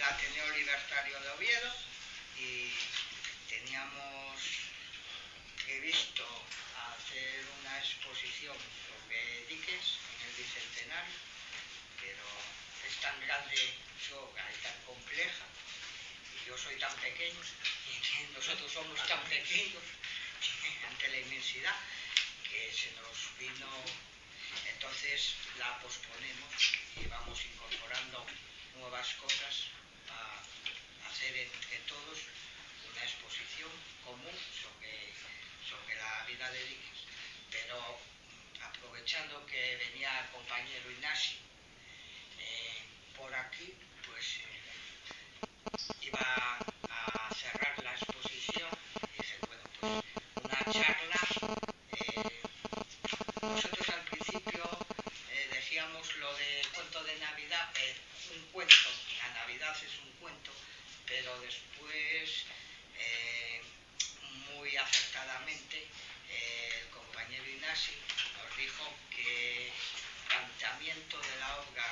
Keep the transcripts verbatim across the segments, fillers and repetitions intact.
Ateneo Libertario de Oviedo y teníamos previsto hacer una exposición sobre Dickens en el Bicentenario, pero es tan grande su obra y tan compleja, y yo soy tan pequeño, y nosotros somos tan pequeños ante la inmensidad, que se nos vino. Entonces la posponemos y vamos incorporando nuevas cosas a hacer entre todos una exposición común sobre, sobre la vida de Dickens. Pero aprovechando que venía el compañero Ignasi eh, por aquí, pues eh, iba a cerrar la exposición y dije, bueno, pues una charla. Eh, nosotros al principio eh, decíamos lo de cuento de Navidad, eh, un cuento, la Navidad es un cuento, pero después, eh, muy acertadamente, eh, el compañero Ignasi nos dijo que el planteamiento de la obra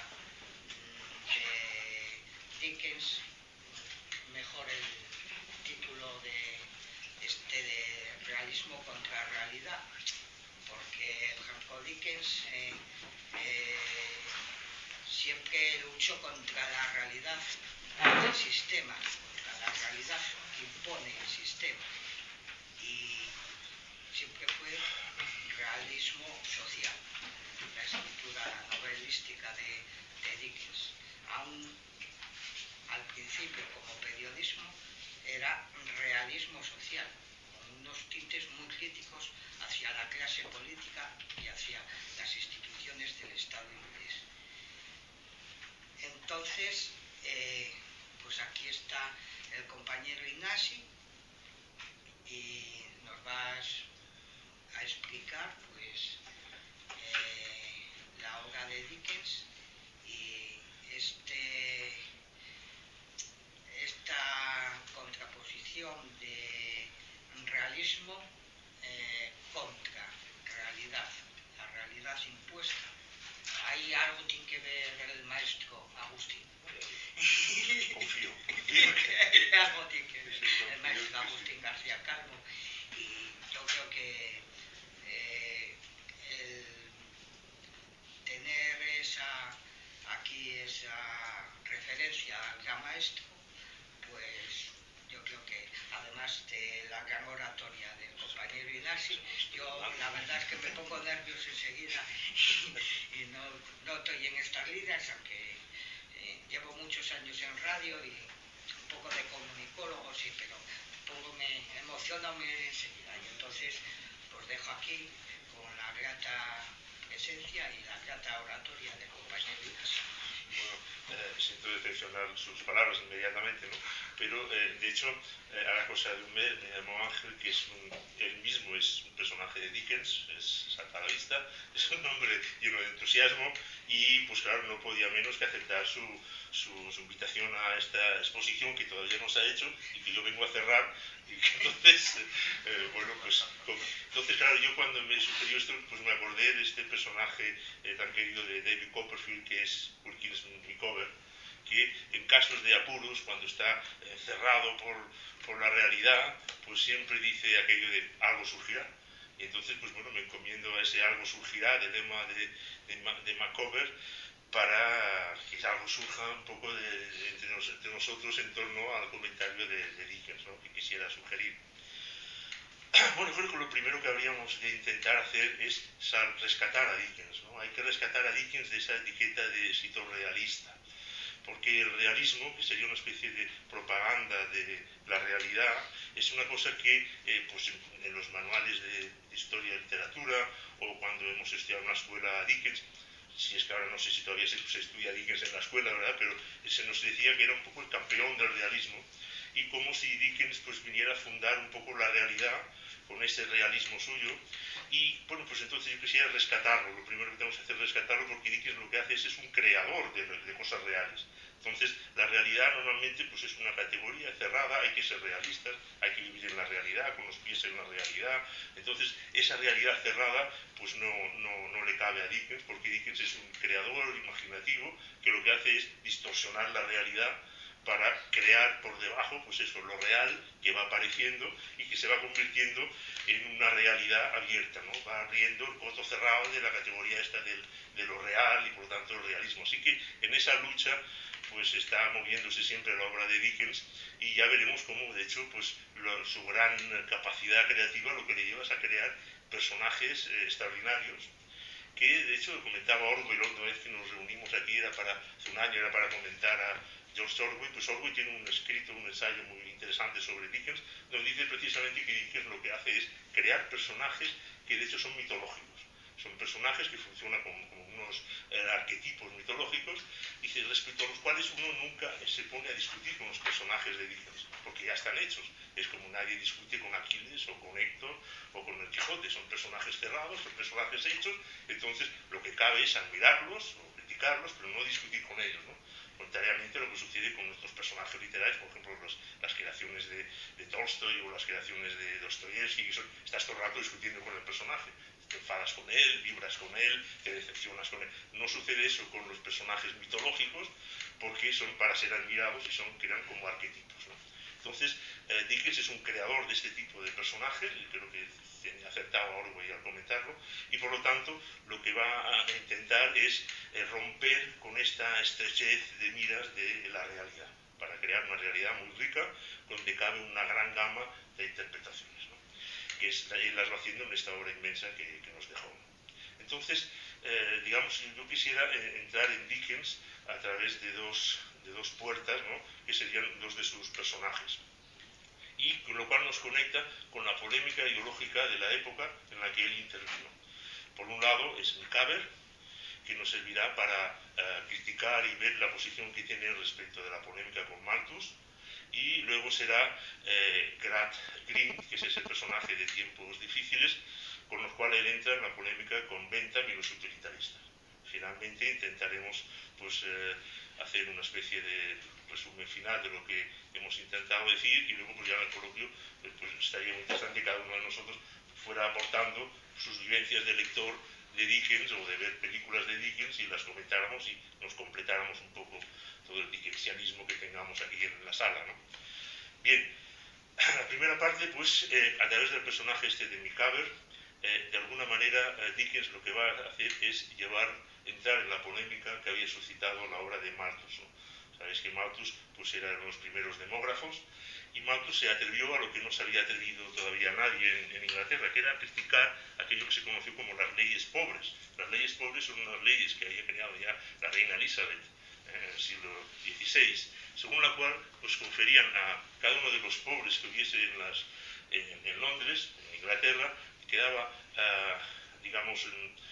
de Dickens, mejor el título de este de realismo contra realidad, porque por ejemplo Dickens eh, eh, siempre luchó contra la realidad del sistema, contra la realidad que impone el sistema, y siempre fue realismo social, la escritura novelística de, de Dickens. Aún al principio como periodismo era realismo social, con unos tintes muy críticos hacia la clase política y hacia las instituciones del Estado inglés. Entonces, eh, pues aquí está el compañero Ignasi y nos vas a explicar pues eh, la obra de Dickens y este, esta contraposición de realismo eh, contra realidad, la realidad impuesta. Ahí algo tiene que ver el maestro Agustín. Confío. Algo tiene que ver el maestro Agustín García Calvo. Y yo creo que eh, el tener esa, aquí esa referencia al gran maestro, pues yo creo que además de la gran oratoria del compañero Ignasi, yo la verdad es que me pongo nervios enseguida y, y no, no estoy en estas lides, aunque eh, llevo muchos años en radio y un poco de comunicólogo, sí, pero pongo, me emociono enseguida, y entonces pues dejo aquí con la grata presencia y la grata oratoria del compañero Ignasi. Bueno, eh, siento decepcionar sus palabras inmediatamente, ¿no? Pero eh, de hecho, eh, a la cosa de un mes me llamó Ángel, que es un, él mismo es un personaje de Dickens, es salta a la vista, es un hombre lleno de entusiasmo y pues claro, no podía menos que aceptar su, su, su invitación a esta exposición que todavía no se ha hecho y que yo vengo a cerrar. Y que entonces, eh, bueno, pues como, entonces claro, yo cuando me sugirió esto, pues me acordé de este personaje eh, tan querido de David Copperfield, que es Wilkins Micawber, que en casos de apuros, cuando está eh, cerrado por, por la realidad, pues siempre dice aquello de algo surgirá. Y entonces, pues bueno, me encomiendo a ese algo surgirá del lema de, de, de Micawber, para que algo surja un poco de, de, entre, nos, entre nosotros en torno al comentario de, de Dickens, ¿no? Que quisiera sugerir. Bueno, creo que lo primero que habríamos de intentar hacer es rescatar a Dickens, ¿no? Hay que rescatar a Dickens de esa etiqueta de escritor realista, porque el realismo, que sería una especie de propaganda de la realidad, es una cosa que eh, pues en los manuales de, de historia y literatura, o cuando hemos estudiado en una escuela Dickens, si es que ahora no sé si todavía se, se estudia Dickens en la escuela, ¿verdad? Pero se nos decía que era un poco el campeón del realismo, y como si Dickens pues viniera a fundar un poco la realidad con ese realismo suyo. Y bueno, pues entonces yo quisiera rescatarlo. Lo primero que tenemos que hacer es rescatarlo, porque Dickens lo que hace es, es un creador de, de cosas reales. Entonces la realidad normalmente pues es una categoría cerrada, hay que ser realistas, hay que vivir en la realidad, con los pies en la realidad. Entonces esa realidad cerrada pues no, no, no le cabe a Dickens, porque Dickens es un creador imaginativo que lo que hace es distorsionar la realidad para crear por debajo, pues eso, lo real que va apareciendo y que se va convirtiendo en una realidad abierta, ¿no? Va abriendo el pozo cerrado de la categoría esta del, de lo real y por lo tanto el realismo. Así que en esa lucha pues está moviéndose siempre la obra de Dickens y ya veremos cómo, de hecho, pues lo, su gran capacidad creativa lo que le lleva es a crear personajes eh, extraordinarios, que de hecho comentaba Orwell la última vez que nos reunimos aquí, era para, hace un año, era para comentar a George Orwell. Pues Orwell tiene un escrito, un ensayo muy interesante sobre Dickens, donde dice precisamente que Dickens lo que hace es crear personajes que de hecho son mitológicos. Son personajes que funcionan como, como unos eh, arquetipos mitológicos y que, respecto a los cuales uno nunca se pone a discutir con los personajes de Dickens, porque ya están hechos. Es como nadie discute con Aquiles o con Héctor o con el Quijote. Son personajes cerrados, son personajes hechos. Entonces lo que cabe es admirarlos o criticarlos, pero no discutir con ellos, ¿no? Contrariamente a lo que sucede con nuestros personajes literarios, por ejemplo, los, las creaciones de, de Tolstoy o las creaciones de Dostoyevsky, que son, estás todo el rato discutiendo con el personaje. Te enfadas con él, vibras con él, te decepcionas con él. No sucede eso con los personajes mitológicos, porque son para ser admirados y son crean como arquetipos, ¿no? Entonces, eh, Dickens es un creador de este tipo de personajes, y creo que tiene acertado a Orwell al comentarlo, y por lo tanto lo que va a intentar es eh, romper con esta estrechez de miras de la realidad, para crear una realidad muy rica, donde cabe una gran gama de interpretaciones, ¿no? Que es, él las va haciendo en esta obra inmensa que, que nos dejó. Entonces, eh, digamos, yo quisiera eh, entrar en Dickens a través de dos, de dos puertas, ¿no? Que serían dos de sus personajes, y con lo cual nos conecta con la polémica ideológica de la época en la que él intervino. Por un lado es Micawber, que nos servirá para uh, criticar y ver la posición que tiene respecto de la polémica con Malthus, y luego será eh, Grat Green, que es ese personaje de tiempos difíciles, con los cuales él entra en la polémica con Bentham y los utilitaristas. Finalmente intentaremos pues, eh, hacer una especie de resumen final de lo que hemos intentado decir, y luego pues, ya en el coloquio pues, estaría muy interesante que cada uno de nosotros fuera aportando sus vivencias de lector de Dickens o de ver películas de Dickens y las comentáramos y nos completáramos un poco todo el dickensianismo que tengamos aquí en la sala, ¿no? Bien, la primera parte, pues, eh, a través del personaje este de Micawber, eh, de alguna manera eh, Dickens lo que va a hacer es llevar, entrar en la polémica que había suscitado la obra de Malthus, ¿no? Sabéis que Malthus pues, era uno de los primeros demógrafos, y Malthus se atrevió a lo que no se había atrevido todavía nadie en, en Inglaterra, que era criticar aquello que se conoció como las leyes pobres. Las leyes pobres son unas leyes que había creado ya la reina Elizabeth en el siglo dieciséis, según la cual pues, conferían a cada uno de los pobres que hubiese en, las, en, en Londres, en Inglaterra, quedaba, uh, digamos, en,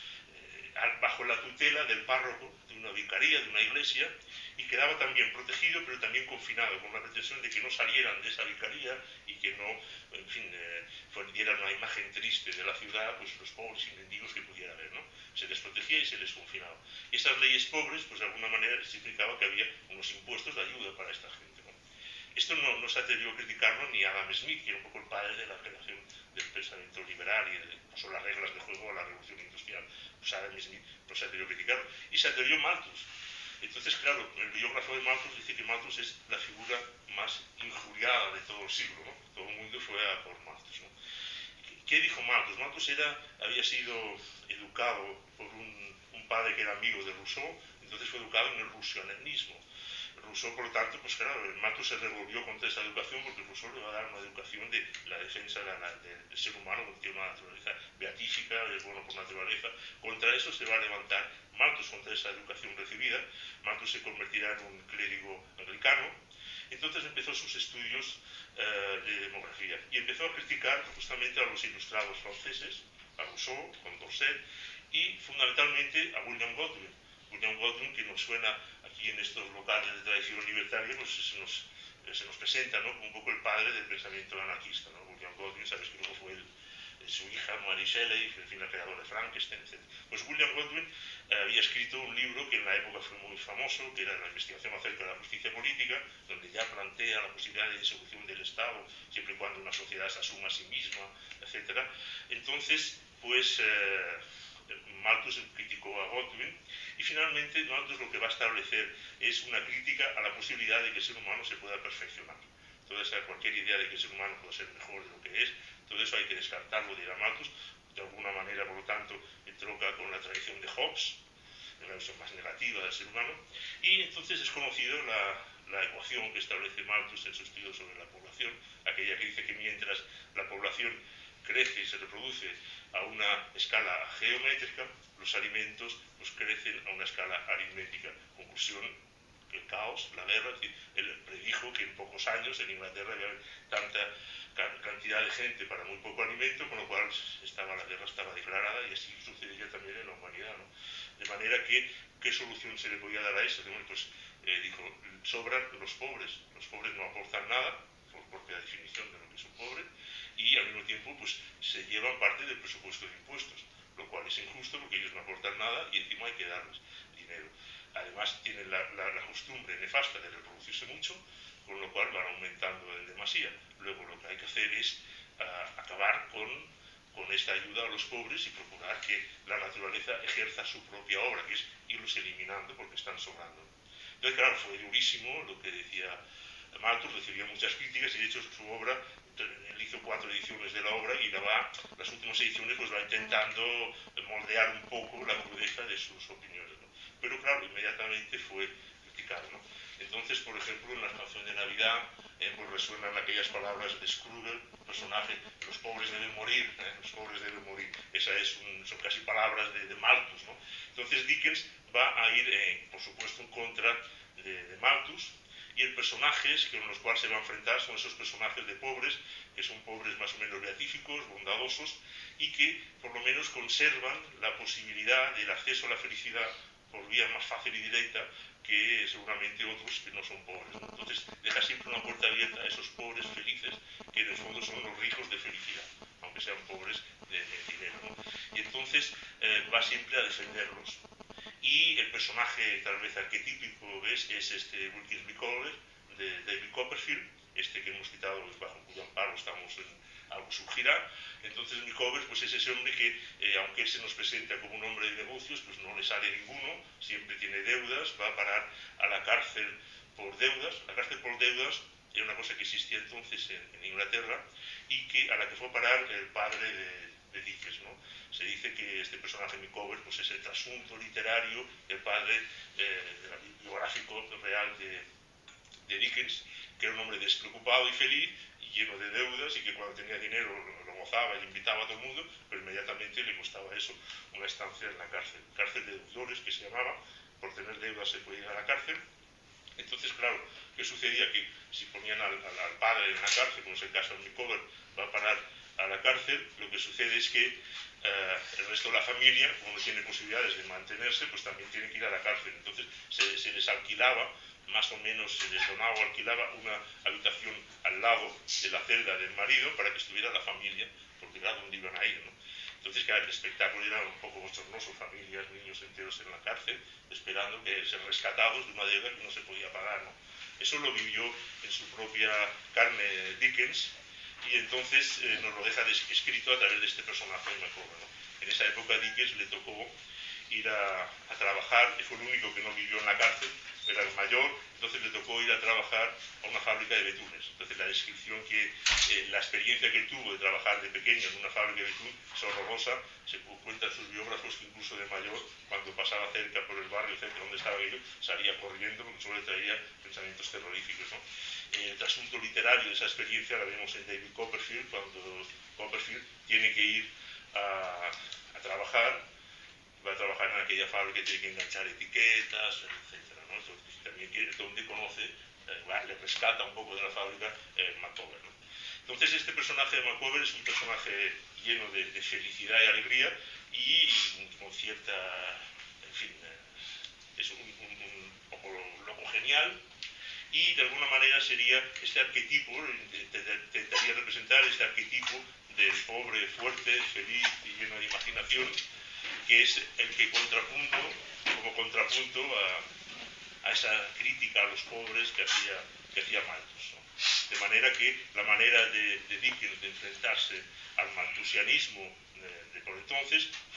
eh, bajo la tutela del párroco de una vicaría, de una iglesia, y quedaba también protegido, pero también confinado, con la pretensión de que no salieran de esa vicaría y que no, en fin, eh, dieran una imagen triste de la ciudad, pues los pobres y mendigos que pudiera haber, ¿no? Se les protegía y se les confinaba. Y esas leyes pobres, pues de alguna manera significaba que había unos impuestos de ayuda para esta gente, ¿no? Esto no, no se atrevió a criticarlo ni Adam Smith, que era un poco el padre de la generación del pensamiento liberal y de, pasó las reglas de juego a la revolución industrial. Pues Adam Smith no se atrevió a criticarlo. Y se atrevió Malthus. Entonces, claro, el biógrafo de Malthus dice que Malthus es la figura más injuriada de todo el siglo, ¿no? Todo el mundo fue a por Malthus, ¿no? ¿Qué dijo Malthus? Malthus era, había sido educado por un, un padre que era amigo de Rousseau, entonces fue educado en el rousseauanismo. Rousseau, por lo tanto, pues claro, Malthus se revolvió contra esa educación porque Rousseau le va a dar una educación de la defensa de la, de, del ser humano, que tiene una naturaleza beatífica, es bueno por naturaleza. Contra eso se va a levantar Malthus, contra esa educación recibida. Malthus se convertirá en un clérigo anglicano. Entonces empezó sus estudios eh, de demografía y empezó a criticar justamente a los ilustrados franceses, a Rousseau, Condorcet, y fundamentalmente a William Godwin. William Godwin, que nos suena aquí en estos locales de tradición libertaria, pues se nos, se nos presenta, ¿no?, como un poco el padre del pensamiento anarquista, ¿no? William Godwin, sabes que luego fue el, su hija Mary Shelley, en fin, la creadora de Frankenstein, etcétera. Pues William Godwin eh, había escrito un libro que en la época fue muy famoso, que era la investigación acerca de la justicia política, donde ya plantea la posibilidad de distribución del Estado, siempre y cuando una sociedad se asuma a sí misma, etcétera. Entonces, pues eh, Malthus criticó a Godwin, y finalmente Malthus lo que va a establecer es una crítica a la posibilidad de que el ser humano se pueda perfeccionar. Toda esa, cualquier idea de que el ser humano pueda ser mejor de lo que es, todo eso hay que descartarlo, dirá Malthus. De alguna manera, por lo tanto, troca con la tradición de Hobbes, una visión más negativa del ser humano, y entonces es conocido la, la ecuación que establece Malthus en su estudio sobre la población, aquella que dice que mientras la población crece y se reproduce a una escala geométrica, los alimentos pues, crecen a una escala aritmética. Conclusión, el caos, la guerra, él predijo que en pocos años en Inglaterra iba a haber tanta cantidad de gente para muy poco alimento, con lo cual estaba, la guerra estaba declarada, y así sucedería también en la humanidad, ¿no? De manera que, ¿qué solución se le podía dar a eso? Bueno, pues eh, dijo, sobran los pobres, los pobres no aportan nada, por propia definición de lo que es un pobre, y al mismo tiempo pues se llevan parte del presupuesto de impuestos, lo cual es injusto porque ellos no aportan nada y encima hay que darles dinero. Además tienen la, la, la costumbre nefasta de reproducirse mucho, con lo cual van aumentando en demasía. Luego lo que hay que hacer es uh, acabar con, con esta ayuda a los pobres y procurar que la naturaleza ejerza su propia obra, que es irlos eliminando porque están sobrando. Entonces, claro, fue durísimo lo que decía Malthus, recibió muchas críticas y de hecho su obra, él hizo cuatro ediciones de la obra y la va, las últimas ediciones pues va intentando moldear un poco la crudeza de sus opiniones, ¿no? Pero claro, inmediatamente fue criticado, ¿no? Entonces, por ejemplo, en la canción de Navidad eh, pues resuenan aquellas palabras de Scrooge, personaje, los pobres deben morir, ¿eh? Los pobres deben morir. Esa es un, son casi palabras de, de Malthus, ¿no? Entonces Dickens va a ir, eh, por supuesto, en contra de, de Malthus, y el personajes con los cuales se va a enfrentar son esos personajes de pobres, que son pobres más o menos beatíficos, bondadosos, y que por lo menos conservan la posibilidad del acceso a la felicidad por vía más fácil y directa que seguramente otros que no son pobres, ¿no? Entonces deja siempre una puerta abierta a esos pobres felices, que en el fondo son los ricos de felicidad, aunque sean pobres de, de dinero, ¿no? Y entonces eh, va siempre a defenderlos. Y el personaje tal vez arquetípico ¿ves? Es este Wilkins Micawber de David Copperfield, este que hemos citado, bajo cuyo amparo estamos en algo surgirá. Entonces Micawber pues es ese hombre que, eh, aunque él se nos presenta como un hombre de negocios, pues no le sale ninguno, siempre tiene deudas, va a parar a la cárcel por deudas. La cárcel por deudas era una cosa que existía entonces en, en Inglaterra y que, a la que fue a parar el padre de, de Dickens, ¿no? Se dice que este personaje Micawber pues es el trasunto literario, el padre eh, biográfico real de, de Dickens, que era un hombre despreocupado y feliz y lleno de deudas, y que cuando tenía dinero lo, lo gozaba y invitaba a todo el mundo, pero inmediatamente le costaba eso una estancia en la cárcel, cárcel de deudores que se llamaba. Por tener deudas se podía ir a la cárcel. Entonces, claro, ¿qué sucedía? Que si ponían al, al, al padre en la cárcel, como es el caso de Micawber, va a parar a la cárcel, lo que sucede es que eh, el resto de la familia, como no tiene posibilidades de mantenerse, pues también tiene que ir a la cárcel. Entonces se, se les alquilaba, más o menos se les donaba o alquilaba una habitación al lado de la celda del marido para que estuviera la familia, porque era donde iban a ir, ¿no? Entonces, claro, el espectáculo era un poco bochornoso, familias, niños enteros en la cárcel, esperando que ser rescatados de una deuda que no se podía pagar, ¿no? Eso lo vivió en su propia carne Dickens, y entonces eh, nos lo deja escrito a través de este personaje de Micawber, ¿no? En esa época a Dickens le tocó ir a, a trabajar, y fue el único que no vivió en la cárcel, era el mayor, entonces le tocó ir a trabajar a una fábrica de betunes. Entonces la descripción que, eh, la experiencia que él tuvo de trabajar de pequeño en una fábrica de betún es horrorosa. Se cuentan sus biógrafos que incluso de mayor, cuando pasaba cerca por el barrio, cerca donde estaba aquello, salía corriendo porque solo le traía pensamientos terroríficos, ¿no? Eh, el asunto literario de esa experiencia la vemos en David Copperfield, cuando Copperfield tiene que ir a, a trabajar, va a trabajar en aquella fábrica que tiene que enganchar etiquetas, etcétera, ¿no? Entonces, también donde conoce, eh, le rescata un poco de la fábrica eh, Micawber, ¿no? Entonces este personaje de Micawber es un personaje lleno de, de felicidad y alegría, y con cierta, en fin, eh, es un, un, un poco loco genial, y de alguna manera sería este arquetipo, intentaría representar este arquetipo del pobre, fuerte, feliz y lleno de imaginación, que es el que contrapunto, como contrapunto a, a esa crítica a los pobres que hacía, que hacía Malthus, ¿no? De manera que la manera de, de Dickens de enfrentarse al malthusianismo de, de por entonces fue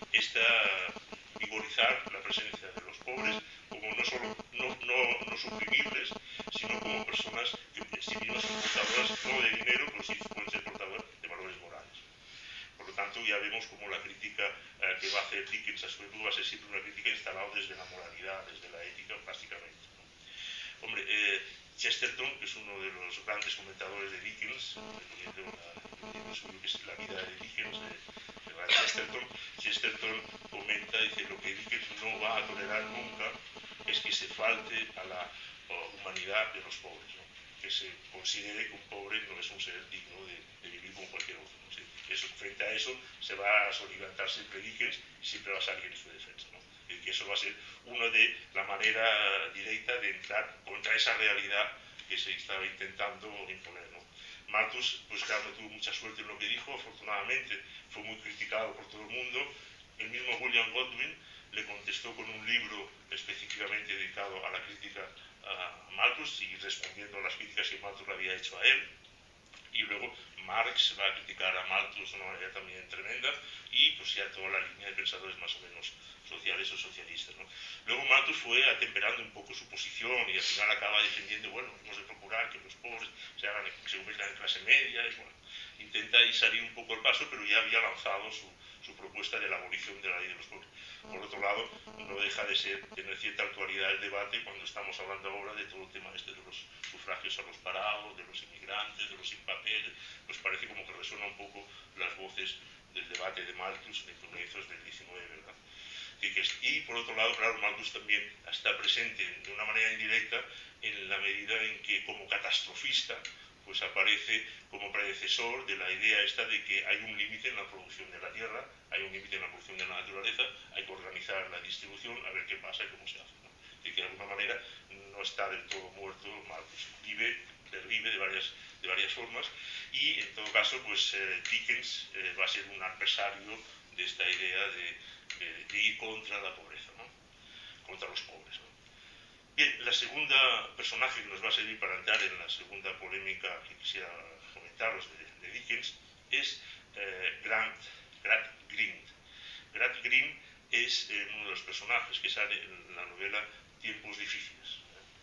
esta vigorizar la presencia de los pobres como no solo no, no, no suprimibles, sino como personas que si mismas son portadoras no de dinero, pero sí pueden ser portadoras de valores morales. Por lo tanto, ya vemos como la crítica eh, que va a hacer Dickens a su época va a ser siempre una crítica instalada desde la moralidad, desde la ética, básicamente, ¿no? Hombre, eh, Chesterton, que es uno de los grandes comentadores de Dickens, leyendo lo que es la vida de Dickens, de, de Chesterton, Chesterton comenta, dice, lo que Dickens no va a tolerar nunca es que se falte a la humanidad de los pobres, ¿no? Que se considere que un pobre no es un ser digno de, de vivir como cualquier otro, ¿no? Sí, eso, frente a eso se va a soliviantar siempre Dickens y siempre va a salir en su defensa, ¿no? Y que eso va a ser una de la manera directa de entrar contra esa realidad que se estaba intentando imponer, ¿no? Malthus, pues claro, no tuvo mucha suerte en lo que dijo, afortunadamente fue muy criticado por todo el mundo. El mismo William Godwin le contestó con un libro específicamente dedicado a la crítica a Malthus y respondiendo a las críticas que Malthus le había hecho a él. Y luego Marx va a criticar a Malthus de una manera también tremenda y pues ya toda la línea de pensadores más o menos sociales o socialistas, ¿no? Luego Malthus fue atemperando un poco su posición y al final acaba defendiendo, bueno, hemos de procurar que los pobres se, hagan, se conviertan en clase media y bueno, intenta ahí salir un poco el paso, pero ya había lanzado su, su propuesta de la abolición de la ley de los pobres. Por otro lado, no deja de ser, tener cierta actualidad el debate cuando estamos hablando ahora de todo el tema este de los sufragios a los parados, de los inmigrantes, de los sin papeles. Pues parece como que resuena un poco las voces del debate de Malthus de comienzos del diecinueve, ¿verdad? Y por otro lado, claro, Malthus también está presente de una manera indirecta en la medida en que como catastrofista pues aparece como predecesor de la idea esta de que hay un límite en la producción de la tierra, hay un límite en la producción de la naturaleza, hay que organizar la distribución, a ver qué pasa y cómo se hace, ¿no? Y que de alguna manera no está del todo muerto Malthus, vive, revive de varias, de varias formas y en todo caso pues eh, Dickens eh, va a ser un adversario de esta idea de, de, de ir contra la pobreza, ¿no? Contra los pobres, ¿no? Bien, la segunda personaje que nos va a servir para entrar en la segunda polémica que quisiera comentaros de, de Dickens es eh, Grant, Grant Greene. Grant Greene es eh, uno de los personajes que sale en la novela Tiempos difíciles.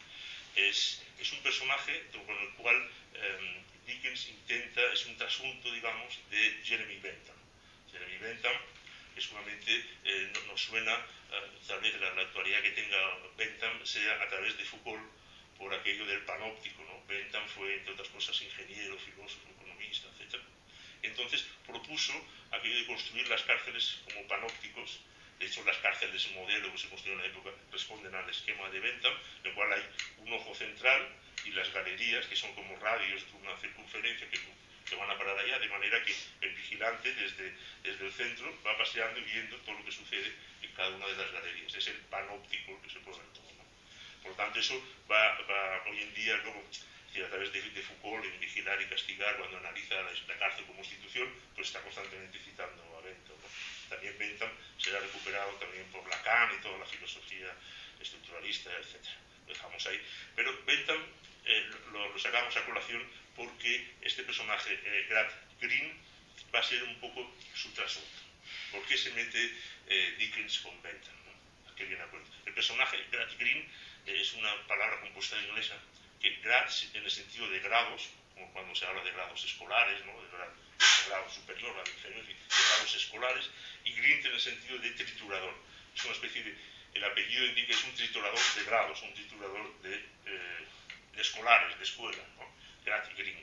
Es, es un personaje con el cual eh, Dickens intenta, es un trasunto, digamos, de Jeremy Bentham. Jeremy Bentham, que seguramente eh, no, nos suena, eh, tal vez la, la actualidad que tenga Bentham sea a través de Foucault, por aquello del panóptico, ¿no? Bentham fue, entre otras cosas, ingeniero, filósofo, economista, etcétera. Entonces propuso aquello de construir las cárceles como panópticos. De hecho, las cárceles modelo que se construyeron en la época responden al esquema de Bentham, en el cual hay un ojo central y las galerías, que son como radios de una circunferencia que, que van a parar allá, de manera que el vigilante desde, desde el centro va paseando y viendo todo lo que sucede en cada una de las galerías. Es el panóptico que se pone en todo, ¿no? Por lo tanto, eso va, va hoy en día, como, a través de, de Foucault, en Vigilar y Castigar, cuando analiza la, la cárcel como institución, pues está constantemente citando a Bentham, ¿no? También Bentham será recuperado también por Lacan y toda la filosofía estructuralista, etcétera. Lo dejamos ahí. Pero Bentham eh, lo, lo sacamos a colación porque este personaje, eh, Grant Greene, va a ser un poco su trasunto. ¿Por qué se mete eh, Dickens con Bentham, ¿no? ¿A qué viene a cuento? El personaje Grant Greene eh, es una palabra compuesta en inglesa que grad en el sentido de grados, como cuando se habla de grados escolares, ¿no? de, grado, de grado superior, grado inferior, de grados escolares, y Green en el sentido de triturador. Es una especie de, el apellido indica que es un triturador de grados, un triturador de, eh, de escolares, de escuela, ¿no? Grant Greene.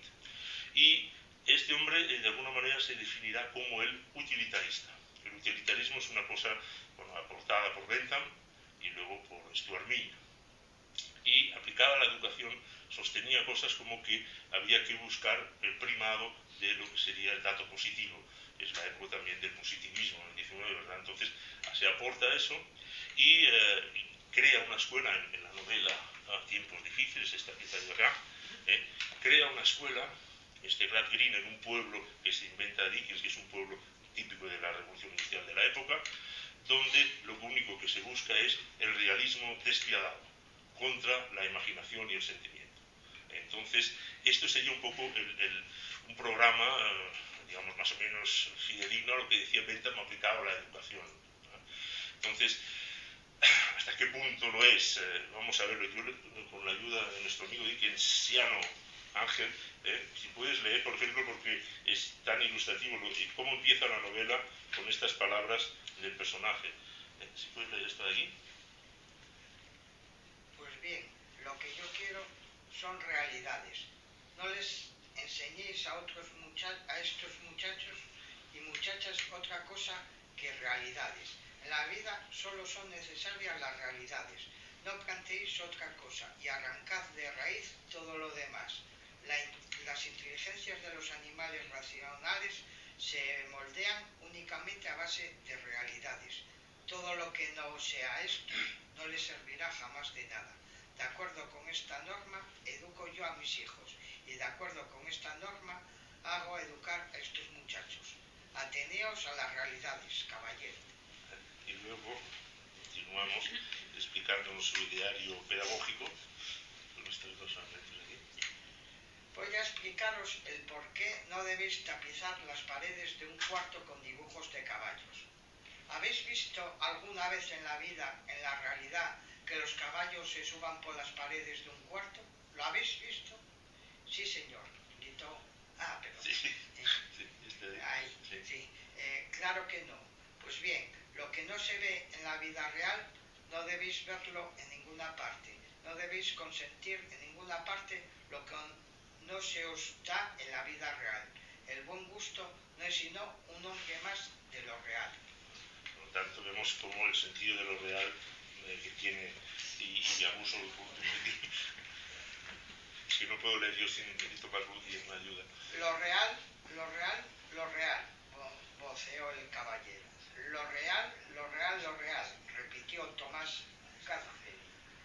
Y este hombre eh, de alguna manera se definirá como el utilitarista. El utilitarismo es una cosa, bueno, aportada por Bentham y luego por Stuart Mill. Y aplicada a la educación sostenía cosas como que había que buscar el primado de lo que sería el dato positivo. Es la época también del positivismo en el diecinueve, ¿verdad? Entonces se aporta eso y eh, crea una escuela en, en la novela a Tiempos difíciles, esta que está acá, eh, crea una escuela, este Grant Greene, en un pueblo que se inventa Dickens, que es un pueblo típico de la revolución industrial de la época, donde lo único que se busca es el realismo despiadado contra la imaginación y el sentimiento. Entonces, esto sería un poco el, el, un programa, eh, digamos, más o menos fidedigno a lo que decía Bentham aplicado a la educación. Entonces, ¿hasta qué punto lo es? Eh, vamos a verlo. Yo, con la ayuda de nuestro amigo dickensiano Ángel, eh, si puedes leer, por ejemplo, porque es tan ilustrativo, lo, y cómo empieza la novela con estas palabras del personaje. Eh, si puedes leer esto de aquí. Pues bien, lo que yo quiero son realidades. No les enseñéis a, otros mucha a estos muchachos y muchachas otra cosa que realidades. En la vida solo son necesarias las realidades. No planteéis otra cosa y arrancad de raíz todo lo demás. La, las inteligencias de los animales racionales se moldean únicamente a base de realidades. Todo lo que no sea esto no les servirá jamás de nada. De acuerdo con esta norma, educo yo a mis hijos y de acuerdo con esta norma hago educar a estos muchachos. Ateneos a las realidades, caballero. Y luego continuamos explicándonos su ideario pedagógico con estos dos fragmentos aquí. Voy a explicaros el por qué no debéis tapizar las paredes de un cuarto con dibujos de caballos. ¿Habéis visto alguna vez en la vida, en la realidad, que los caballos se suban por las paredes de un cuarto? ¿Lo habéis visto? Sí, señor. Gritó. Ah, pero... Sí, sí, eh, este, ahí, sí. sí. Eh, claro que no. Pues bien, lo que no se ve en la vida real, no debéis verlo en ninguna parte. No debéis consentir en ninguna parte lo que no se os da en la vida real. El buen gusto no es sino un nombre más de lo real. Por lo tanto, vemos cómo el sentido de lo real eh, que tiene, y, y abuso de punto. Es que no puedo leer yo sin tomar y me ayuda. Lo real, lo real, lo real, voceó el caballero. Lo real, lo real, lo real, repitió Tomás Cárcel.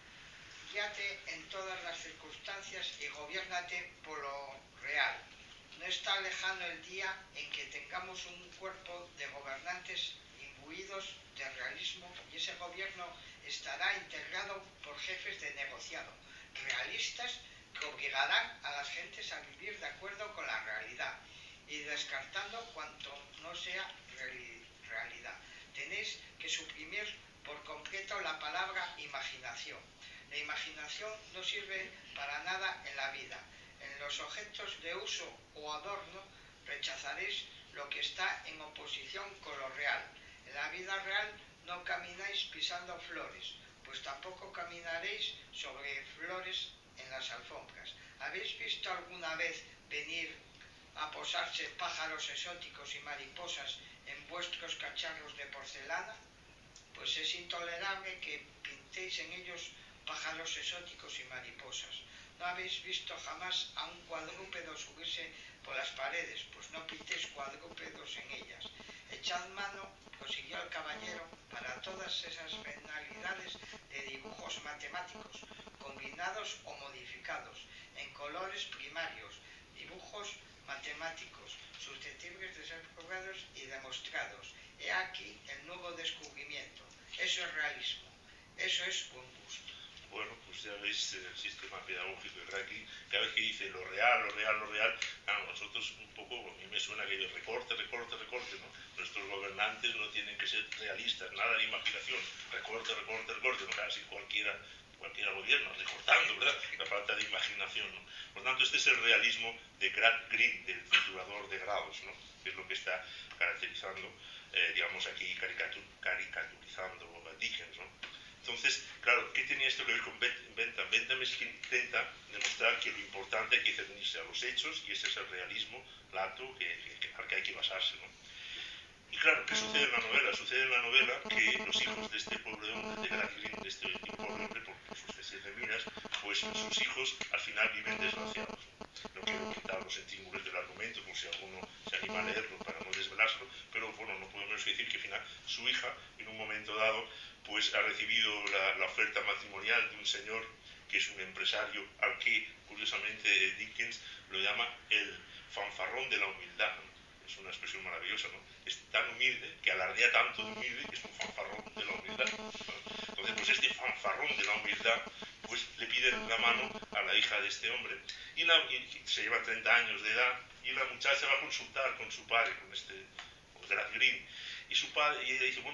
Guíate en todas las circunstancias y gobiérnate por lo real. No está lejano el día en que tengamos un cuerpo de gobernantes imbuidos de realismo y ese gobierno estará integrado por jefes de negociado, realistas que obligarán a las gentes a vivir de acuerdo con la realidad y descartando cuanto no sea realidad. Tenéis que suprimir por completo la palabra imaginación. La imaginación no sirve para nada en la vida. En los objetos de uso o adorno rechazaréis lo que está en oposición con lo real. En la vida real no camináis pisando flores, pues tampoco caminaréis sobre flores en las alfombras. ¿Habéis visto alguna vez venir a posarse pájaros exóticos y mariposas en vuestros cacharros de porcelana? Pues es intolerable que pintéis en ellos pájaros exóticos y mariposas. ¿No habéis visto jamás a un cuadrúpedo subirse por las paredes? Pues no pintéis cuadrúpedos en ellas. Echad mano, prosiguió el caballero, para todas esas penalidades de dibujos matemáticos, combinados o modificados, en colores primarios, dibujos matemáticos, susceptibles de ser probados y demostrados. He aquí el nuevo descubrimiento. Eso es realismo. Eso es buen gusto. Bueno, pues ya veis el sistema pedagógico de Raki, cada vez que dice lo real, lo real, lo real, claro, nosotros un poco, a mí me suena que recorte, recorte, recorte, ¿no? Nuestros gobernantes no tienen que ser realistas, nada de imaginación, recorte, recorte, recorte, ¿no? Casi cualquiera, cualquiera gobierno, recortando, ¿verdad? La falta de imaginación, ¿no? Por lo tanto, este es el realismo de Grant Greene, del triturador de grados, ¿no? Que es lo que está caracterizando, eh, digamos aquí, caricatur caricaturizando Dickens, ¿no? Entonces, claro, ¿qué tenía esto que ver con Bentham? Bentham es quien intenta demostrar que lo importante hay que ceñirse a los hechos y ese es el realismo lato que, que, que, que hay que basarse, ¿no? Y claro, ¿qué sucede en la novela? Sucede en la novela que los hijos de este pobre hombre, de Grant Greene, de este pobre hombre, por, por sus siete minas, pues sus hijos al final viven desgraciados. No quiero quitar los intríngulis del argumento, por si alguno se anima a leerlo para no desvelárselo, pero bueno, no podemos decir que al final su hija, en un momento dado, pues ha recibido la, la oferta matrimonial de un señor que es un empresario al que, curiosamente, Dickens lo llama el fanfarrón de la humildad, ¿no? Es una expresión maravillosa, ¿no? Es tan humilde, que alardea tanto de humilde, que es un fanfarrón de la humildad, ¿no? Entonces, pues este fanfarrón de la humildad, pues le pide la mano a la hija de este hombre. Y, la, y se lleva treinta años de edad, y la muchacha va a consultar con su padre, con este, con Grant Greene. Y su padre, y ella dice, bueno,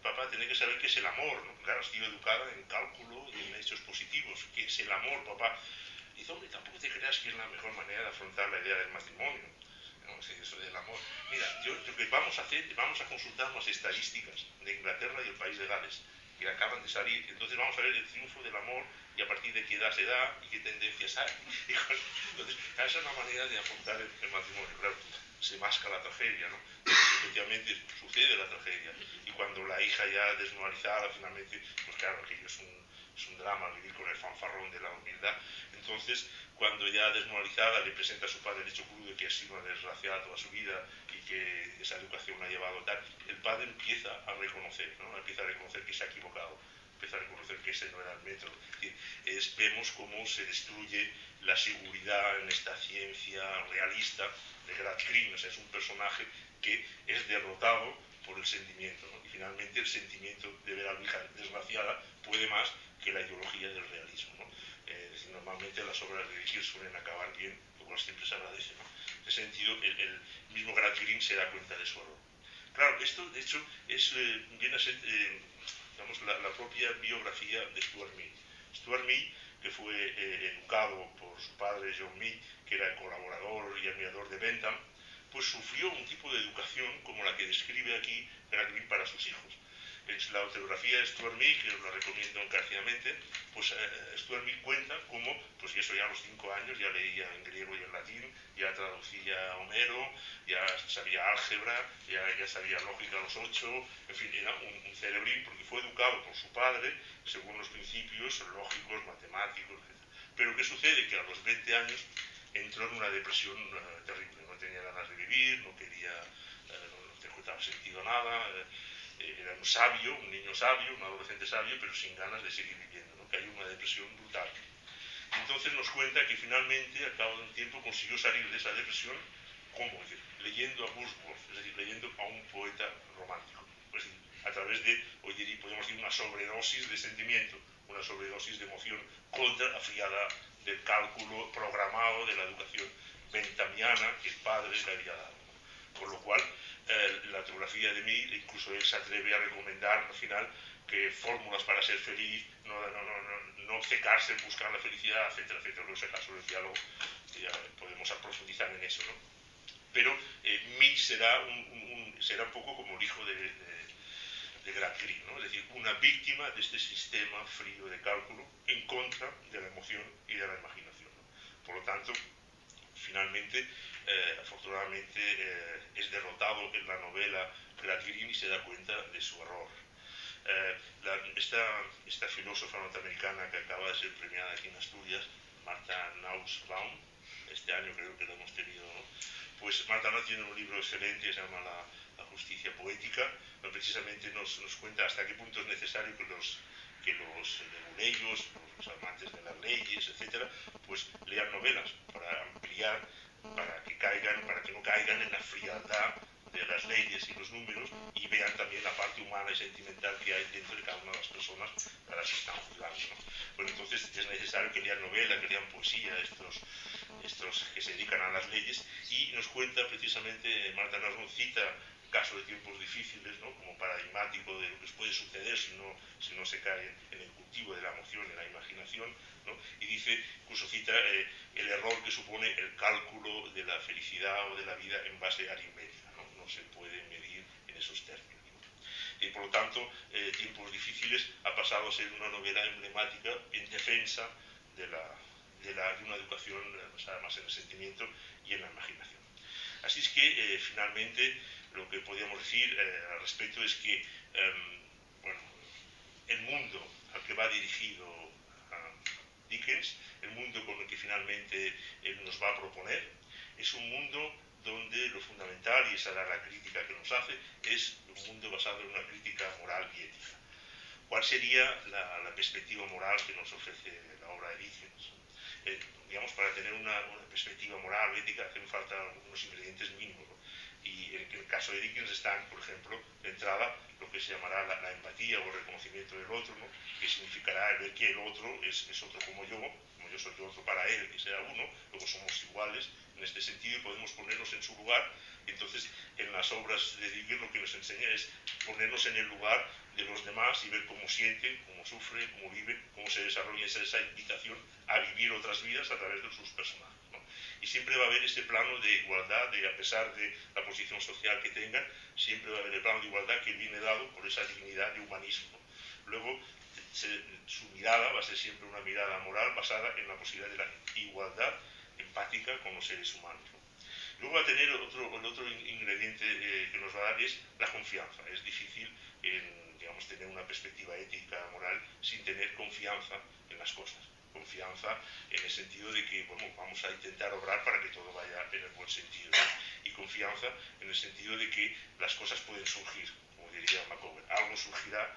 papá, tiene que saber qué es el amor, ¿no? Claro, estoy educada en cálculo y en hechos positivos. ¿Qué es el amor, papá? Y dice, hombre, tampoco te creas que es la mejor manera de afrontar la idea del matrimonio. No sé, eso del amor. Mira, yo lo que vamos a hacer, vamos a consultar las estadísticas de Inglaterra y el país de Gales, que acaban de salir. Entonces vamos a ver el triunfo del amor y a partir de qué edad se da y qué tendencias hay. Entonces, esa es una manera de afrontar el, el matrimonio. Claro, se masca la tragedia, ¿no? Efectivamente sucede la tragedia. Y cuando la hija ya desmoralizada, finalmente, pues claro, aquello es un, es un drama, vivir con el fanfarrón de la humildad. Entonces, cuando ya desmoralizada le presenta a su padre el hecho crudo de que ha sido una desgraciada toda su vida y que esa educación la ha llevado tal, el padre empieza a reconocer, ¿no? Empieza a reconocer que se ha equivocado, empieza a reconocer que ese no era el método. Es decir, es, vemos cómo se destruye la seguridad en esta ciencia realista de Grad Green. O sea, es un personaje que es derrotado por el sentimiento, ¿no? Y finalmente el sentimiento de ver a la hija desgraciada puede más que la ideología del realismo, ¿no? Eh, es decir, normalmente las obras de Dickens suelen acabar bien, lo cual siempre se agradece, ¿no? En ese sentido, el, el mismo Grad Green se da cuenta de su error. Claro, esto de hecho es, eh, viene a ser eh, digamos, la, la propia biografía de Stuart Mill. Stuart Mill, que fue eh, educado por su padre John Mill, que era el colaborador y admirador de Bentham, pues sufrió un tipo de educación como la que describe aquí Grad Green para sus hijos. Es la autobiografía de Stuart Mill, que os la recomiendo encarecidamente, pues eh, Stuart Mill cuenta cómo, pues y eso ya a los cinco años, ya leía en griego y en latín, ya traducía a Homero, ya sabía álgebra, ya, ya sabía lógica a los ocho, en fin, era un, un cerebrín, porque fue educado por su padre según los principios lógicos, matemáticos, etcétera. Pero ¿qué sucede? Que a los veinte años entró en una depresión uh, terrible, no tenía ganas de vivir, no quería, uh, no, no te encontraba sentido a nada, uh, era un sabio, un niño sabio, un adolescente sabio, pero sin ganas de seguir viviendo, ¿no? Cayó en una depresión brutal. Entonces nos cuenta que finalmente, al cabo de un tiempo, consiguió salir de esa depresión, ¿cómo? Es decir, leyendo a Wordsworth, es decir, leyendo a un poeta romántico. Es decir, a través de, hoy diría, podemos decir, una sobredosis de sentimiento, una sobredosis de emoción contra la frialdad del cálculo programado de la educación benthamiana que el padre le había dado. Por lo cual, eh, la autobiografía de Mill, incluso él se atreve a recomendar al final que fórmulas para ser feliz, no, no, no, no, no obcecarse en buscar la felicidad, etcétera, etcétera. Luego, ese caso del diálogo, ya podemos profundizar en eso, ¿no? Pero eh, Mill será un, un, un, será un poco como el hijo de, de, de Grad Green, ¿no? Es decir, una víctima de este sistema frío de cálculo en contra de la emoción y de la imaginación, ¿no? Por lo tanto, finalmente, eh, afortunadamente, eh, es derrotado en la novela Grad Green y se da cuenta de su error. Eh, la, esta, esta filósofa norteamericana que acaba de ser premiada aquí en Asturias, Martha Nussbaum, este año creo que lo hemos tenido, ¿no? Pues Martha Nussbaum tiene un libro excelente que se llama La, la justicia poética, donde precisamente nos, nos cuenta hasta qué punto es necesario que los que los leguleyos, los amantes de las leyes, etcétera, pues lean novelas para ampliar, para que caigan, para que no caigan en la frialdad de las leyes y los números y vean también la parte humana y sentimental que hay dentro de cada una de las personas para las que están juzgando, ¿no? Bueno, entonces es necesario que lean novela, que lean poesía, estos, estos que se dedican a las leyes, y nos cuenta precisamente, Martha Nussbaum cita caso de tiempos difíciles, ¿no? Como paradigmático de lo que puede suceder si no, si no se cae en el cultivo de la emoción, en la imaginación, ¿no? Y dice, incluso cita eh, el error que supone el cálculo de la felicidad o de la vida en base aritmética, ¿no? No se puede medir en esos términos, ¿no? Y por lo tanto, eh, tiempos difíciles ha pasado a ser una novela emblemática en defensa de, la, de, la, de una educación basada más en el sentimiento y en la imaginación. Así es que, eh, finalmente, lo que podríamos decir eh, al respecto es que eh, bueno, el mundo al que va dirigido uh, Dickens, el mundo con el que finalmente él nos va a proponer, es un mundo donde lo fundamental, y esa era la crítica que nos hace, es un mundo basado en una crítica moral y ética. ¿Cuál sería la, la perspectiva moral que nos ofrece la obra de Dickens? Eh, digamos, para tener una, una perspectiva moral o ética hacen falta unos ingredientes mínimos, ¿no? Y en el caso de Dickens están, por ejemplo, de entrada, lo que se llamará la, la empatía o el reconocimiento del otro, ¿no? Que significará ver que el otro es, es otro como yo, como yo soy otro para él, que sea uno, luego somos iguales en este sentido y podemos ponernos en su lugar. Entonces, en las obras de Dickens lo que nos enseña es ponernos en el lugar de los demás y ver cómo sienten, cómo sufren, cómo viven, cómo se desarrolla esa, esa invitación a vivir otras vidas a través de sus personajes, ¿no? Y siempre va a haber ese plano de igualdad, de a pesar de la posición social que tengan, siempre va a haber el plano de igualdad que viene dado por esa dignidad de humanismo. Luego, se, su mirada va a ser siempre una mirada moral basada en la posibilidad de la igualdad empática con los seres humanos, ¿no? Luego va a tener otro, el otro ingrediente eh, que nos va a dar es la confianza. Es difícil en, digamos, tener una perspectiva ética, moral, sin tener confianza en las cosas. Confianza en el sentido de que, bueno, vamos a intentar obrar para que todo vaya en el buen sentido, ¿no? Y confianza en el sentido de que las cosas pueden surgir, como diría Macover. Algo surgirá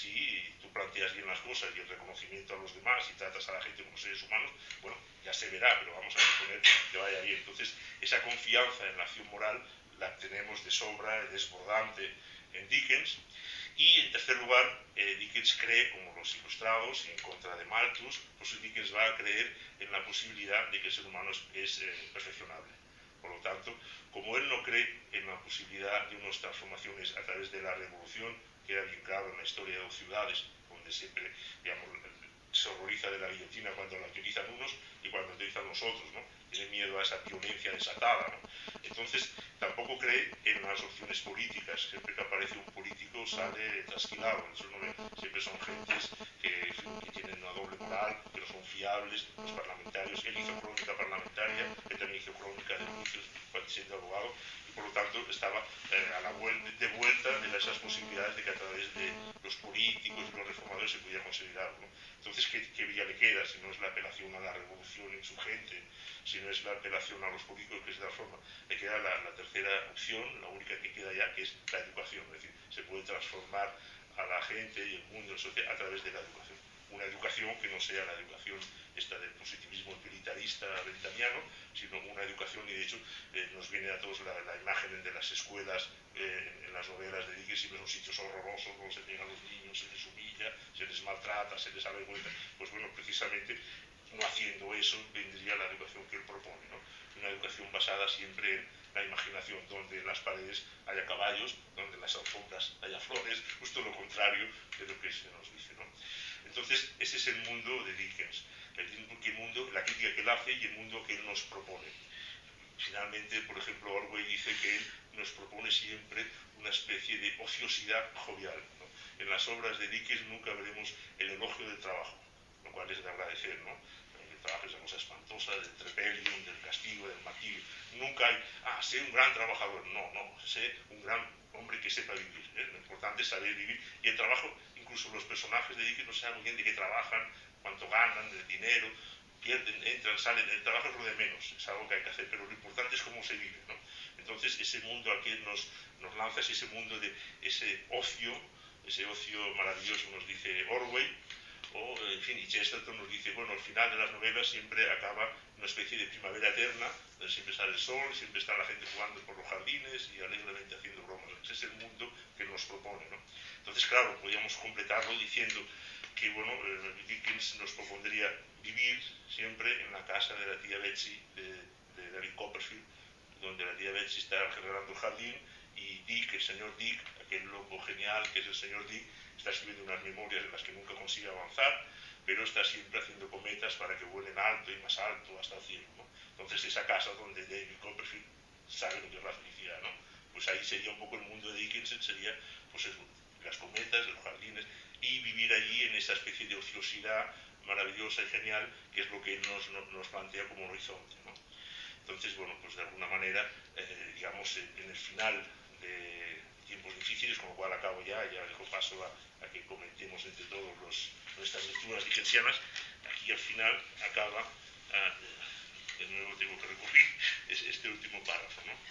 si tú planteas bien las cosas y el reconocimiento a los demás y tratas a la gente como seres humanos, bueno, ya se verá, pero vamos a suponer que vaya bien. Entonces, esa confianza en la acción moral la tenemos de sobra, desbordante en Dickens. Y en tercer lugar, eh, Dickens cree, como los Ilustrados, y en contra de Malthus, pues Dickens va a creer en la posibilidad de que el ser humano es, es eh, perfeccionable. Por lo tanto, como él no cree en la posibilidad de unas transformaciones a través de la revolución, que era bien claro en la historia de las ciudades, donde siempre, digamos, se horroriza de la guillotina cuando la utilizan unos y cuando la utilizan los otros, ¿no? Tiene miedo a esa violencia desatada, ¿no? Entonces, tampoco cree en las opciones políticas. Siempre que aparece un político sale trasquilado. Eso no ve. Siempre son gentes que, que tienen una doble moral, que no son fiables, los parlamentarios. Él hizo crónica parlamentaria, él también hizo crónica de juicios cuando siendo abogado, y por lo tanto estaba eh, a la vuelta, de vuelta de esas posibilidades de que a través de los políticos y los reformadores se pudiera conseguir algo, ¿no? Entonces, ¿qué, ¿qué vía le queda? Si no es la apelación a la revolución insurgente, si no es la apelación a los políticos, que es de la forma, le queda la, la tercera opción, la única que queda ya, que es la educación. Es decir, se puede transformar a la gente y el mundo, la sociedad, a través de la educación. Una educación que no sea la educación esta del positivismo utilitarista benthamiano, sino una educación, y de hecho eh, nos viene a todos la, la imagen de las escuelas eh, en, en las novelas de Dickens, siempre son sitios horrorosos donde se pegan a los niños, se les humilla, se les maltrata, se les avergüenza. Pues bueno, precisamente no haciendo eso vendría la educación que él propone, ¿no? Una educación basada siempre en la imaginación, donde en las paredes haya caballos, donde en las alfombras haya flores, justo lo contrario de lo que se nos dice, ¿no? Entonces, ese es el mundo de Dickens, el mundo, la crítica que él hace y el mundo que él nos propone. Finalmente, por ejemplo, Orwell dice que él nos propone siempre una especie de ociosidad jovial, ¿no? En las obras de Dickens nunca veremos el elogio del trabajo, lo cual es de agradecer, ¿no? El trabajo es una cosa espantosa, del trepelium, del castigo, del martirio. Nunca hay, ah, sé un gran trabajador. No, no, sé un gran hombre que sepa vivir, ¿eh? Lo importante es saber vivir. Y el trabajo, incluso los personajes de Dickens no saben muy bien de qué trabajan, cuánto ganan, del dinero, pierden, entran, salen. El trabajo es lo de menos, es algo que hay que hacer, pero lo importante es cómo se vive, ¿no? Entonces, ese mundo al que nos, nos lanza es ese mundo de ese ocio, ese ocio maravilloso, nos dice Orwell, o, en fin, y Chesterton nos dice, bueno, al final de las novelas siempre acaba una especie de primavera eterna, donde siempre sale el sol, siempre está la gente jugando por los jardines y alegremente haciendo bromas. Ese es el mundo que nos propone, ¿no? Entonces, claro, podríamos completarlo diciendo que, bueno, eh, Dickens nos propondría vivir siempre en la casa de la tía Betsy de, de David Copperfield, donde la tía Betsy está arreglando el jardín y Dick, el señor Dick, aquel loco genial que es el señor Dick, está escribiendo unas memorias en las que nunca consigue avanzar, pero está siempre haciendo cometas para que vuelen alto y más alto hasta el cielo, ¿no? Entonces, esa casa donde David Copperfield sabe lo que es la felicidad, ¿no? Pues ahí sería un poco el mundo de Dickens, sería pues eso, las cometas, los jardines, y vivir allí en esa especie de ociosidad maravillosa y genial, que es lo que nos, nos, nos plantea como horizonte, ¿no? Entonces, bueno, pues de alguna manera, eh, digamos, en el final de Tiempos Difíciles, con lo cual acabo ya, ya dejo paso a, a que comentemos entre todos los, nuestras lecturas dickensianas. Aquí al final acaba, ah, de nuevo tengo que recurrir, es este último párrafo, ¿no?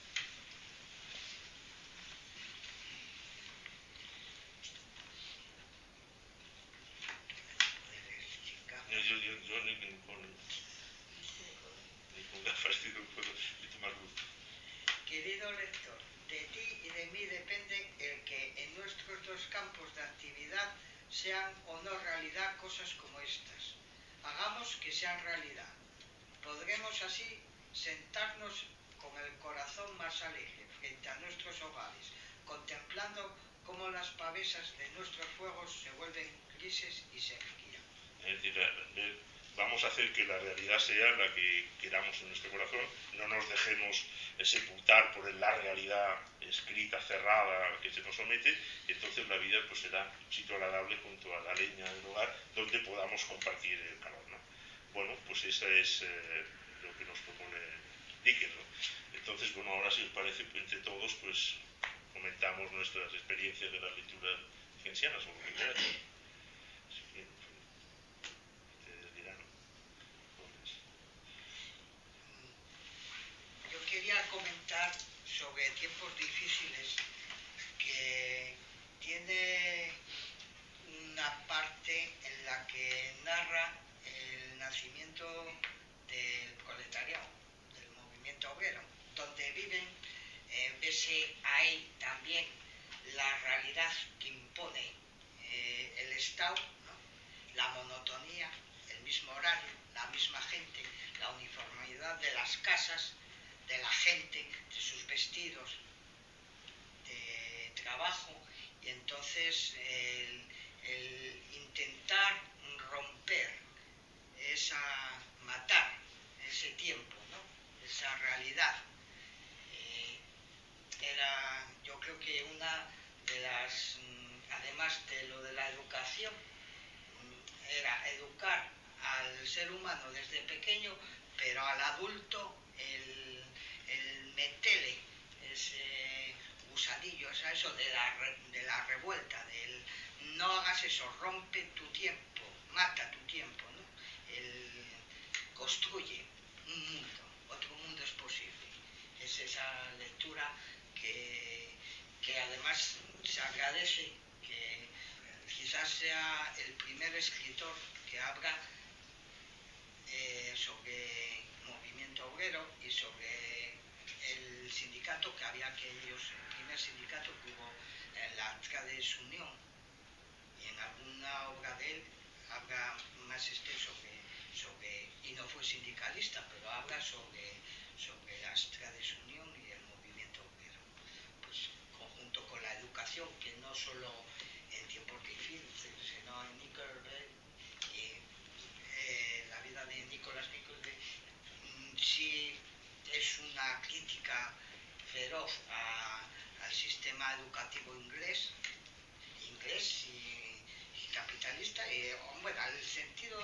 Yo, yo, yo, yo ni, ni, con, ni con gafas no puedo ni tomar luz. querido lector, de ti y de mí depende el que en nuestros dos campos de actividad sean o no realidad cosas como estas. Hagamos que sean realidad. Podremos así sentarnos con el corazón más alegre frente a nuestros hogares, contemplando cómo las pavesas de nuestros fuegos se vuelven grises y se enquillan. Es decir, vamos a hacer que la realidad sea la que queramos en nuestro corazón, no nos dejemos sepultar por la realidad escrita, cerrada, que se nos somete, y entonces la vida pues será un sitio agradable junto a la leña del hogar, donde podamos compartir el calor, ¿no? Bueno, pues eso es eh, lo que nos propone Dickens, ¿no? Entonces, bueno, ahora si os parece, entre todos, pues comentamos nuestras experiencias de la lectura dickensiana, o lo que queráis. Así que, ustedes dirán. Entonces, yo quería comentar sobre Tiempos difíciles, que tiene una parte en la que narra el nacimiento del proletariado, del movimiento obrero, donde viven, eh, vese ahí también la realidad que impone eh, el Estado, ¿no? La monotonía, el mismo horario, la misma gente, la uniformidad de las casas, de la gente, de sus vestidos, de trabajo, y entonces el, el intentar romper esa, matar ese tiempo, ¿no? Esa realidad, eh, era, yo creo que una de las, además de lo de la educación, era educar al ser humano desde pequeño, pero al adulto el, el meterle ese gusadillo, o sea, eso de la, de la revuelta, del no hagas eso, rompe tu tiempo, mata tu tiempo, ¿no? El, construye un mundo, otro mundo es posible. Es esa lectura que, que además se agradece, que quizás sea el primer escritor que habla eh, sobre movimiento obrero y sobre el sindicato que había aquellos, el primer sindicato que hubo en la Trades Unión, y en alguna obra de él habla más extenso que sobre, y no fue sindicalista, pero habla sobre, sobre las Trades Unión y el movimiento obrero. Pues conjunto con la educación, que no solo en tiempos difíciles, sino en Nickelback, y eh, la vida de Nicholas Nickleby sí es una crítica feroz a, al sistema educativo inglés, inglés y, y capitalista, y bueno, al sentido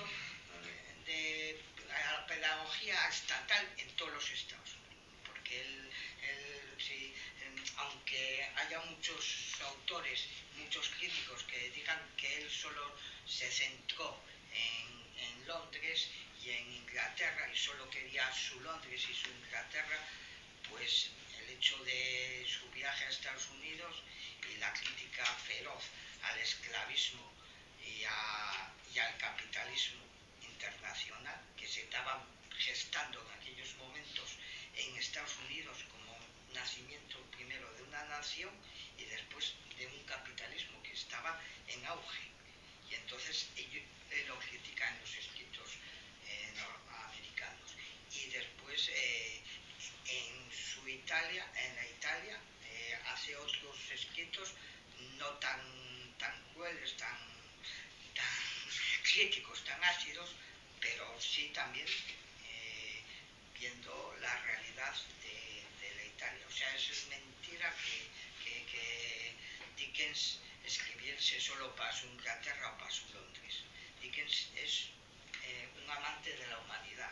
de a la pedagogía estatal en todos los estados, porque él, él sí, aunque haya muchos autores, muchos críticos que digan que él solo se centró en, en Londres y en Inglaterra y solo quería su Londres y su Inglaterra, pues el hecho de su viaje a Estados Unidos y la crítica feroz al esclavismo y, a, y al capitalismo internacional que se estaba gestando en aquellos momentos en Estados Unidos como nacimiento primero de una nación y después de un capitalismo que estaba en auge. Y entonces ellos eh, lo critican en los escritos eh, norteamericanos. Y después eh, en su Italia, en la Italia, eh, hace otros escritos no tan, tan crueles, tan, tan críticos, tan ácidos, pero sí también eh, viendo la realidad de, de la Italia. O sea, eso es mentira que, que, que Dickens escribiese solo para su Inglaterra o para su Londres. Dickens es eh, un amante de la humanidad.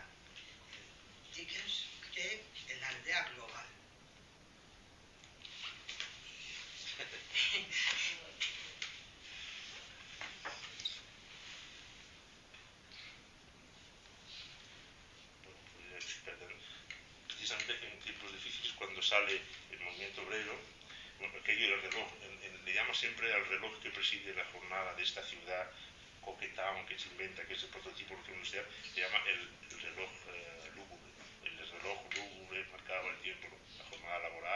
Dickens cree en la aldea global. Precisamente en tiempos difíciles, cuando sale el movimiento obrero, bueno, aquello del reloj, en, en, le llama siempre al reloj que preside la jornada de esta ciudad Coquetown que se inventa, que es el prototipo de la universidad, se llama el, el reloj eh, lúgubre. El reloj lúgubre marcaba el tiempo, la jornada laboral,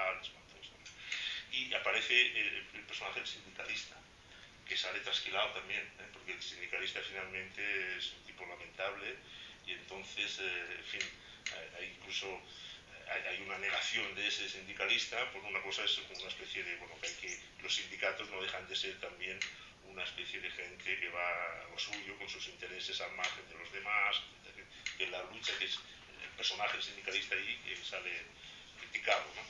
aparece el, el personaje del sindicalista, que sale trasquilado también, ¿eh? Porque el sindicalista finalmente es un tipo lamentable y entonces, eh, en fin, hay incluso hay, hay una negación de ese sindicalista. Por una cosa es una especie de, bueno, que, hay que los sindicatos no dejan de ser también una especie de gente que va a lo suyo con sus intereses al margen de los demás, que la lucha que es el personaje sindicalista ahí que sale criticado, ¿no?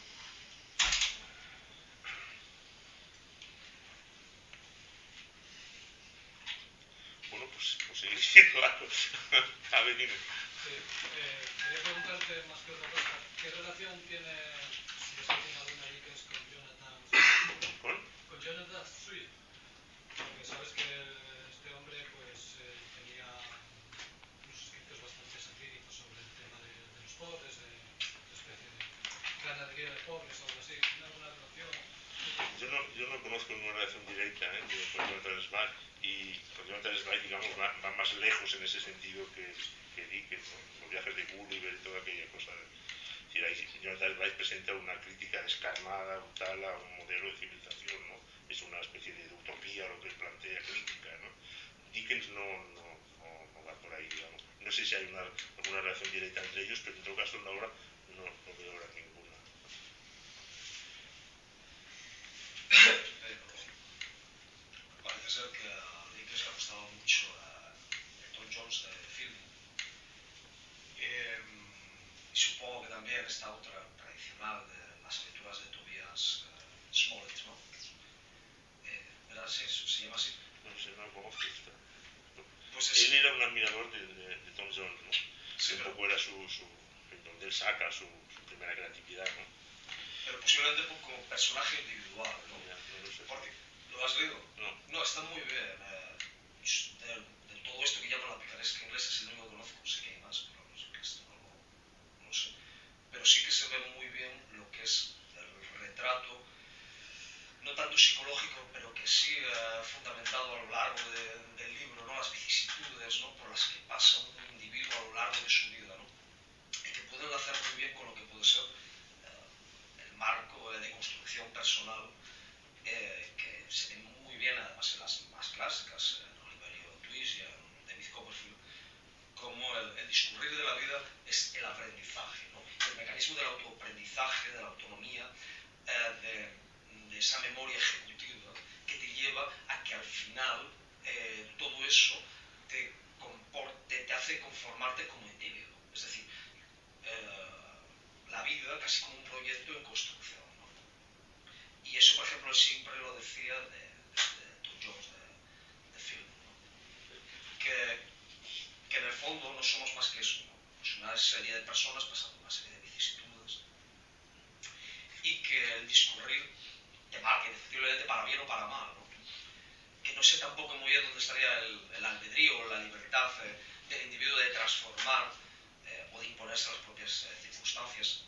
Bueno, pues, pues seguir diciendo algo. A ver, dime. Sí, eh, quería preguntarte más que otra cosa, ¿qué relación tiene, si es que tiene alguna Dickens con Jonathan Swift? ¿Con? Con Jonathan Swift. Porque sabes que este hombre pues eh, tenía unos escritos bastante satíricos sobre el tema de, de los pobres, de una especie de ganadería de pobres o algo así. ¿Tiene alguna relación? Yo no, yo no conozco una relación directa, ¿eh? con Jonathan Swift, y con Jonathan Swift, digamos, va, va más lejos en ese sentido que, que Dickens, ¿no? Los viajes de Gulliver y toda aquella cosa. Es decir, ahí Jonathan Swift presenta una crítica descarnada, brutal a un modelo de civilización, ¿no? Es una especie de utopía lo que plantea crítica, ¿no? Dickens no, no, no, no va por ahí, digamos. No sé si hay una, alguna relación directa entre ellos, pero en todo caso en la obra no, no veo ahora ninguna. Parece ser que a Dickens le gustaba mucho a Tom Jones de film. Eh, y supongo que también esta otra tradicional de las aventuras de Tobias uh, Smollett, ¿no? Eh, ¿Verdad? Sí, se llama así. No sé, no lo conozco. Pues es... Él era un admirador de, de, de Tom Jones, ¿no? Sí, un pero... poco era su, su, donde él saca su, su primera creatividad, ¿no? Pero posiblemente como personaje individual, ¿no? Ya, no lo sé. Porque, ¿lo has leído? No. No, está muy bien. Eh, de, de todo esto que llaman la picaresca inglesa, es el único que conozco, sé que hay más, pero no sé qué es, no, no, no sé. Pero sí que se ve muy bien lo que es el retrato, no tanto psicológico, pero que sí eh, fundamentado a lo largo de, del libro, ¿no? Las vicisitudes, ¿no? Por las que pasa un individuo a lo largo de su vida, ¿no? Y que pueden hacer muy bien con lo que puede ser eh, el marco de construcción personal, eh, que se ve muy bien además en las más clásicas, en Oliverio Twist y en David Copperfield, como el, el discurrir de la vida es el aprendizaje, ¿no? El mecanismo del autoaprendizaje, de la autonomía, eh, de, de esa memoria ejecutiva que te lleva a que al final eh, todo eso te, comporte, te hace conformarte como individuo. Es decir, eh, la vida casi como un proyecto en construcción, ¿no? Y eso, por ejemplo, siempre lo decía de, de, de Tom Jones, de, de film, ¿no? Que, que en el fondo no somos más que eso, ¿no? Pues una serie de personas pasando una serie de vicisitudes y que el discurrir te marque, efectivamente, para bien o para mal, ¿no? Que no sé tampoco muy bien dónde estaría el, el albedrío o la libertad eh, del individuo de transformar eh, o de imponerse a las propias eh, circunstancias.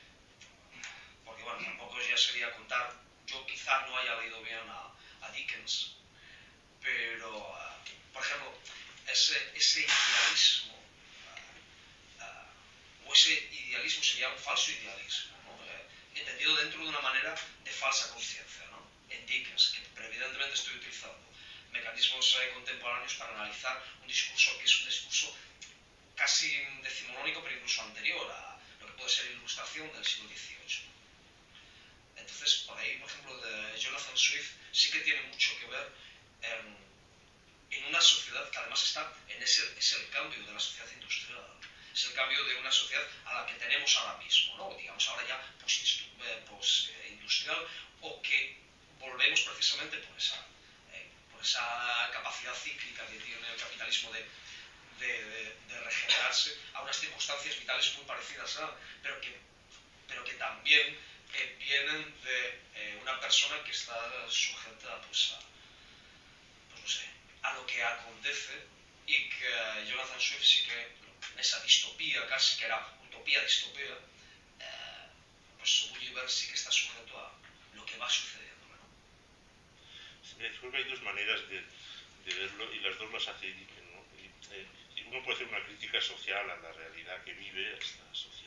Porque bueno, tampoco ya sería contar, yo quizá no haya leído bien a, a Dickens, pero uh, por ejemplo, ese, ese idealismo, uh, uh, o ese idealismo sería un falso idealismo, ¿no? eh, entendido dentro de una manera de falsa conciencia, ¿no? En Dickens, que pero evidentemente estoy utilizando mecanismos eh, contemporáneos para analizar un discurso que es un discurso casi decimonónico, pero incluso anterior a lo que puede ser la Ilustración del siglo dieciocho. Entonces, por ahí, por ejemplo, de Jonathan Swift sí que tiene mucho que ver en, en una sociedad que además está en ese, es el cambio de la sociedad industrial, es el cambio de una sociedad a la que tenemos ahora mismo, ¿no? Digamos ahora ya post-industrial, o que volvemos precisamente por esa, eh, por esa capacidad cíclica que tiene el capitalismo de, de, de, de regenerarse a unas circunstancias vitales muy parecidas a, pero que, pero que también eh, vienen de eh, una persona que está sujeta pues, a, pues no sé, a lo que acontece, y que uh, Jonathan Swift sí que en esa distopía casi, que era utopía distopía, eh, pues Gulliver sí que está sujeto a lo que va sucediendo, ¿no? Sí, creo que hay dos maneras de, de verlo y las dos las hace Dickens, ¿no? Y, eh, uno puede hacer una crítica social a la realidad que vive, a esta sociedad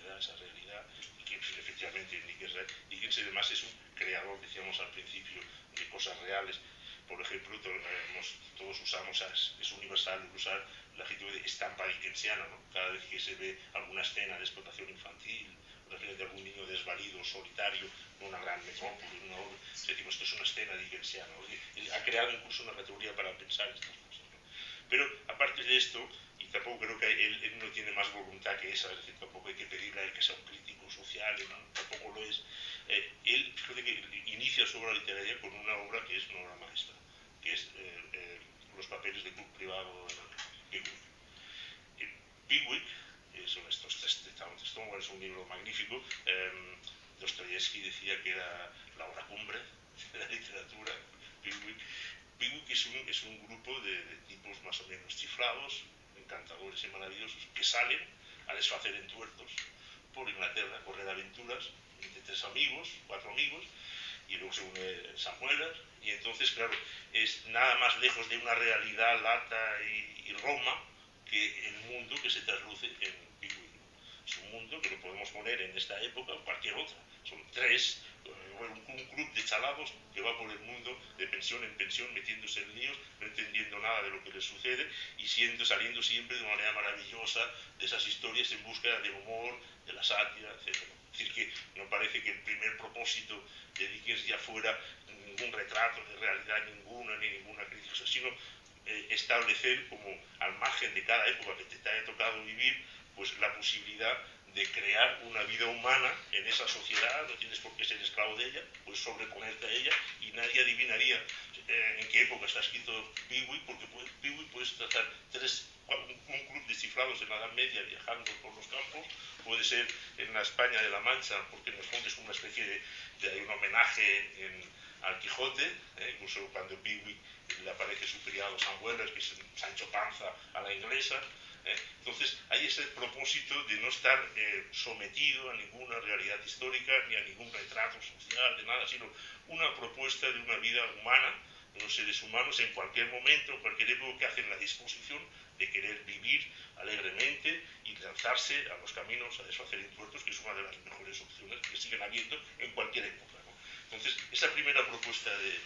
sociedad, esa realidad, y que pues, efectivamente Dickens, Dickens además es un creador, decíamos al principio, de cosas reales. Por ejemplo, todos usamos, es universal usar el adjetivo de estampa dickensiana, ¿no? Cada vez que se ve alguna escena de explotación infantil, de algún niño desvalido, solitario, en una gran metrópoli, una obra, decimos que es una escena dickensiana, ¿no? Ha creado incluso una categoría para pensar estas cosas, ¿no? Pero aparte de esto, y tampoco creo que él, él no tiene más voluntad que esa, es decir, tampoco hay que pedirle a él que sea un crítico social, ¿no? Tampoco lo es. Eh, él, fíjate que inicia su obra literaria con una obra que es una obra maestra, que es eh, eh, Los papeles de club privado de Pickwick. Eh, Pickwick es, estos Stonewall es un libro magnífico. Eh, Dostoyevsky decía que era la obra cumbre de la literatura. Pickwick, Pickwick es, un, es un grupo de, de tipos más o menos chiflados, encantadores y maravillosos, que salen a desfacer entuertos por Inglaterra, a correr aventuras entre tres amigos, cuatro amigos, y luego se une Samuel, y entonces, claro, es nada más lejos de una realidad lata y, y Roma que el mundo que se trasluce en Pickwick. Es un mundo que lo podemos poner en esta época o cualquier otra. Son tres, un, un club de chalados que va por el mundo de pensión en pensión, metiéndose en líos, no entendiendo nada de lo que les sucede y siendo, saliendo siempre de una manera maravillosa de esas historias en búsqueda del humor, de la sátira, etcétera. Es decir, que no parece que el primer propósito de Dickens ya fuera ningún retrato de realidad ninguna, ni ninguna crítica, sino eh, establecer como al margen de cada época que te haya tocado vivir, pues la posibilidad de crear una vida humana en esa sociedad, no tienes por qué ser esclavo de ella, pues sobreponerte a ella y nadie adivinaría eh, en qué época está escrito Pickwick, porque puede, Pickwick puedes tratar tres, un, un club de chiflados en la Edad Media viajando por los campos, puede ser en la España de la Mancha, porque en el fondo es una especie de, de un homenaje en, al Quijote, eh, incluso cuando Pickwick le aparece su criado Sam Weller, que es Sancho Panza a la inglesa. Eh, entonces hay ese propósito de no estar eh, sometido a ninguna realidad histórica ni a ningún retrato social, de nada, sino una propuesta de una vida humana, de los seres humanos en cualquier momento, en cualquier época, que hacen la disposición de querer vivir alegremente y lanzarse a los caminos a deshacer entuertos, que es una de las mejores opciones que siguen habiendo en cualquier época, ¿no? Entonces, esa primera propuesta de,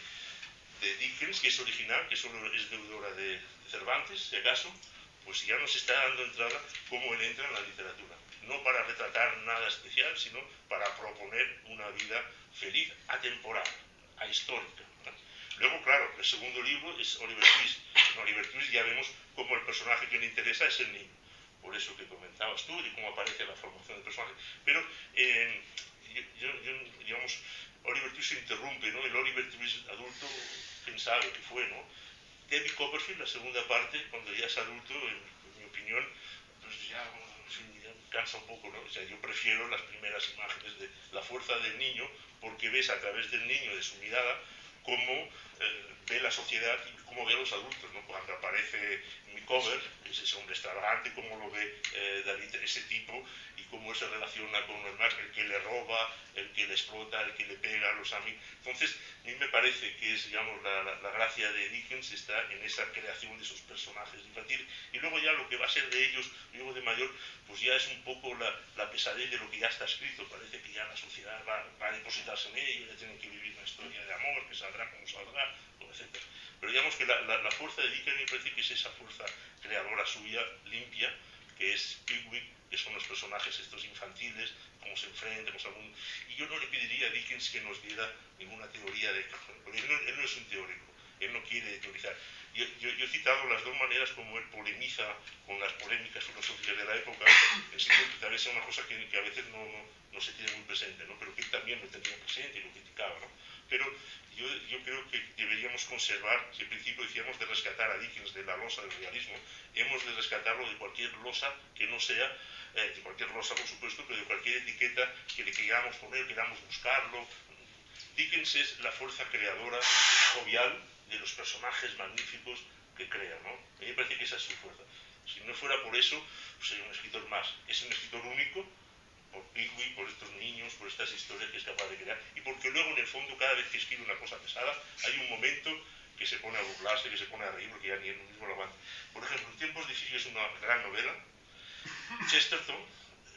de Dickens, que es original, que solo es deudora de, de Cervantes, si acaso, pues ya nos está dando entrada cómo él entra en la literatura. No para retratar nada especial, sino para proponer una vida feliz, atemporal, ahistórica. Luego, claro, el segundo libro es Oliver Twist. En Oliver Twist ya vemos cómo el personaje que le interesa es el niño. Por eso que comentabas tú, de cómo aparece la formación del personaje. Pero, eh, yo, yo, digamos, Oliver Twist se interrumpe, ¿no? El Oliver Twist adulto, quién sabe qué fue, ¿no? David Copperfield, la segunda parte, cuando ya es adulto, en, en mi opinión, pues ya, ya cansa un poco, ¿no? O sea, yo prefiero las primeras imágenes de la fuerza del niño, porque ves a través del niño, de su mirada, cómo eh, ve la sociedad y cómo ve a los adultos, ¿no? Cuando aparece Micawber, que es ese hombre extravagante, cómo lo ve eh, David, ese tipo, y cómo se relaciona con los demás, el que le roba, el que le explota, el que le pega a los amigos. Entonces, a mí me parece que es, digamos, la, la, la gracia de Dickens está en esa creación de esos personajes infantiles, y luego ya lo que va a ser de ellos, luego de mayor, pues ya es un poco la, la pesadez de lo que ya está escrito. Parece que ya la sociedad va, va a depositarse en ello, ya tienen que vivir una historia de amor, que saldrá como saldrá, etcétera. Pero digamos que la, la, la fuerza de Dickens me parece que es esa fuerza creadora suya, limpia, que es Pickwick, que son los personajes estos infantiles, cómo se enfrentan, algún... y yo no le pediría a Dickens que nos diera ninguna teoría de... porque él no, él no es un teórico, él no quiere teorizar. Yo, yo, yo he citado las dos maneras como él polemiza con las polémicas filosóficas de la época, en sentido que tal vez sea una cosa que, que a veces no, no, no se tiene muy presente, ¿no? Pero que él también lo tenía presente y lo criticaba, ¿no? Pero yo, yo creo que deberíamos conservar, si al principio decíamos de rescatar a Dickens de la losa del realismo, hemos de rescatarlo de cualquier losa que no sea, eh, de cualquier losa por supuesto, pero de cualquier etiqueta que le queramos poner, queramos buscarlo. Dickens es la fuerza creadora jovial de los personajes magníficos que crea, ¿no? A mí me parece que esa es su fuerza. Si no fuera por eso, pues sería un escritor más. Es un escritor único, por Pickwick, por estos niños, por estas historias que es capaz de crear, y porque luego en el fondo cada vez que escribe una cosa pesada hay un momento que se pone a burlarse, que se pone a reír, porque ya ni él mismo lo aguanta. Por ejemplo, En tiempos difíciles es una gran novela. Chesterton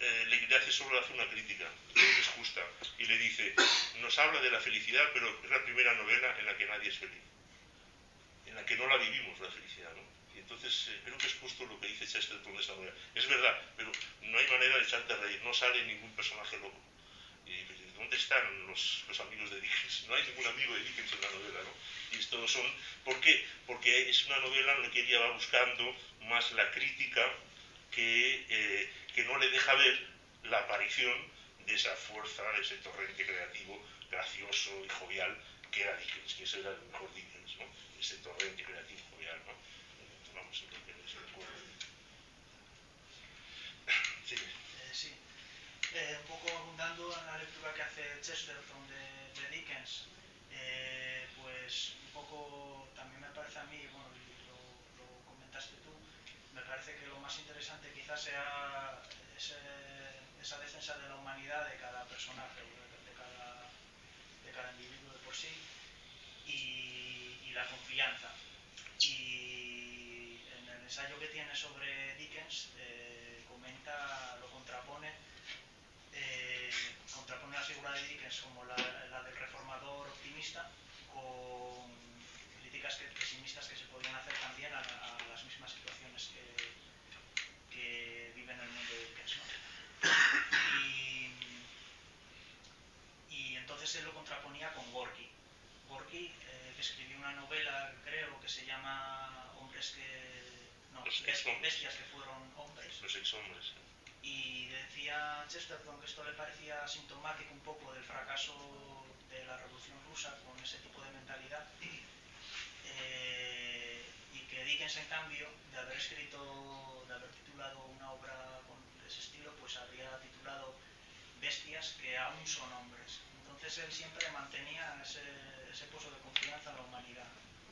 eh, le hace solo hace una crítica, creo que es justa, y le dice, nos habla de la felicidad, pero es la primera novela en la que nadie es feliz, en la que no la vivimos la felicidad, ¿no? Y entonces eh, creo que es justo lo que dice Chesterton de esta novela. Es verdad, pero no hay manera de echarte a reír, no sale ningún personaje loco. Y ¿dónde están los, los amigos de Dickens? No hay ningún amigo de Dickens en la novela, ¿no? Y estos son... ¿Por qué? Porque es una novela en la que ella va buscando más la crítica que, eh, que no le deja ver la aparición de esa fuerza, de ese torrente creativo, gracioso y jovial que era Dickens, que ese era el mejor Dickens, ¿no? Ese torrente creativo jovial, ¿no? Vamos, lo que se le ocurre. Sí. Eh, sí. Eh, un poco abundando en la lectura que hace Chesterton de, de Dickens, eh, pues un poco también me parece a mí, bueno, lo, lo comentaste tú, me parece que lo más interesante quizás sea ese, esa defensa de la humanidad de cada personaje, de, de, cada, de cada individuo de por sí, y, y la confianza. Y en el ensayo que tiene sobre Dickens, eh, comenta, lo contrapone, eh, contrapone la figura de Dickens como la, la del reformador optimista con críticas que, pesimistas que se podían hacer también a, a las mismas situaciones que, que vive en el mundo de Dickens, ¿no? Y, y entonces él lo contraponía con Gorky. Gorky, eh, que escribió una novela, creo, que se llama Hombres que... No, Los bestias, bestias que fueron hombres. Los exhombres. Y decía Chesterton que esto le parecía sintomático un poco del fracaso de la Revolución Rusa con ese tipo de mentalidad. Eh, y que Dickens, en cambio, de haber escrito, de haber titulado una obra con, de ese estilo, pues habría titulado Bestias que aún son hombres. Entonces él siempre mantenía ese, ese pozo de confianza en la humanidad.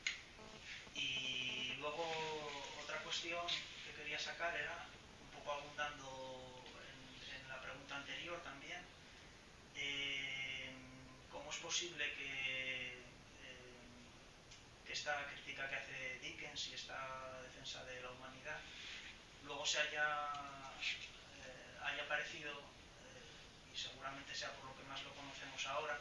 Y luego otra cuestión que quería sacar era, un poco abundando en, en la pregunta anterior también, eh, ¿cómo es posible que, eh, que esta crítica que hace Dickens y esta defensa de la humanidad luego se haya, eh, haya aparecido, eh, y seguramente sea por lo que más lo conocemos ahora,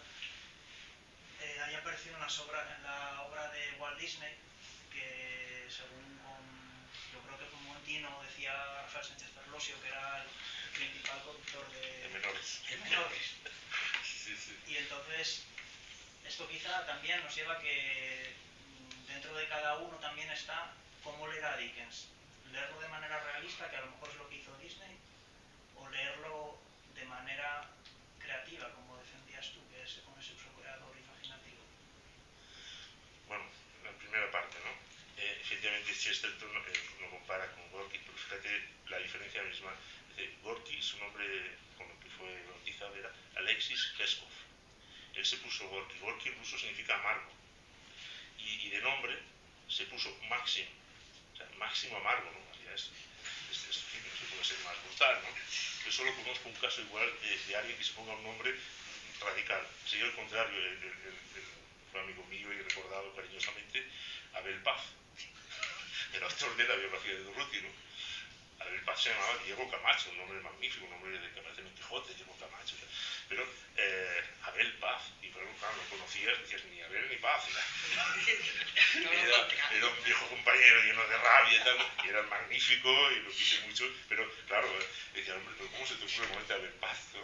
eh, haya aparecido en, las obras, en la obra de Walt Disney, que según con, yo creo que con Montino decía Rafael Sánchez Ferlosio que era el principal productor de, de menores. de menores. Sí, sí. Y entonces esto quizá también nos lleva a que dentro de cada uno también está cómo leer a Dickens, leerlo de manera realista, que a lo mejor es lo que hizo Disney, o leerlo de manera creativa, como defendías tú, que es con ese uso creador imaginativo. Bueno, la primera parte, ¿no? Eh, efectivamente Chesterton eh, lo compara con Gorky, pero fíjate la diferencia misma. Dice, Gorky, su nombre con el que fue bautizado era Alexis Peskov. Él se puso Gorky. Gorky en ruso significa amargo. Y, y de nombre se puso Máximo. O sea, Máximo amargo, ¿no? Es, es, es, no se puede ser más brutal, ¿no? Yo solo conozco un caso igual de, de alguien que se ponga un nombre radical. Sería el contrario, el, el, el, el, fue amigo mío y recordado cariñosamente, Abel Paz, el autor de la biografía de Durruti, ¿no? Abel Paz se llamaba Diego Camacho, un nombre magnífico, un nombre de que aparece en el Quijote, Diego Camacho. Pero eh, Abel Paz, y claro, claro, no conocías, decías ni Abel ni Paz. Era, era, era un viejo compañero lleno de rabia y tal, y era magnífico y lo quise mucho, pero claro, decía, hombre, pero ¿cómo se te ocurre ponerte Abel Paz, no?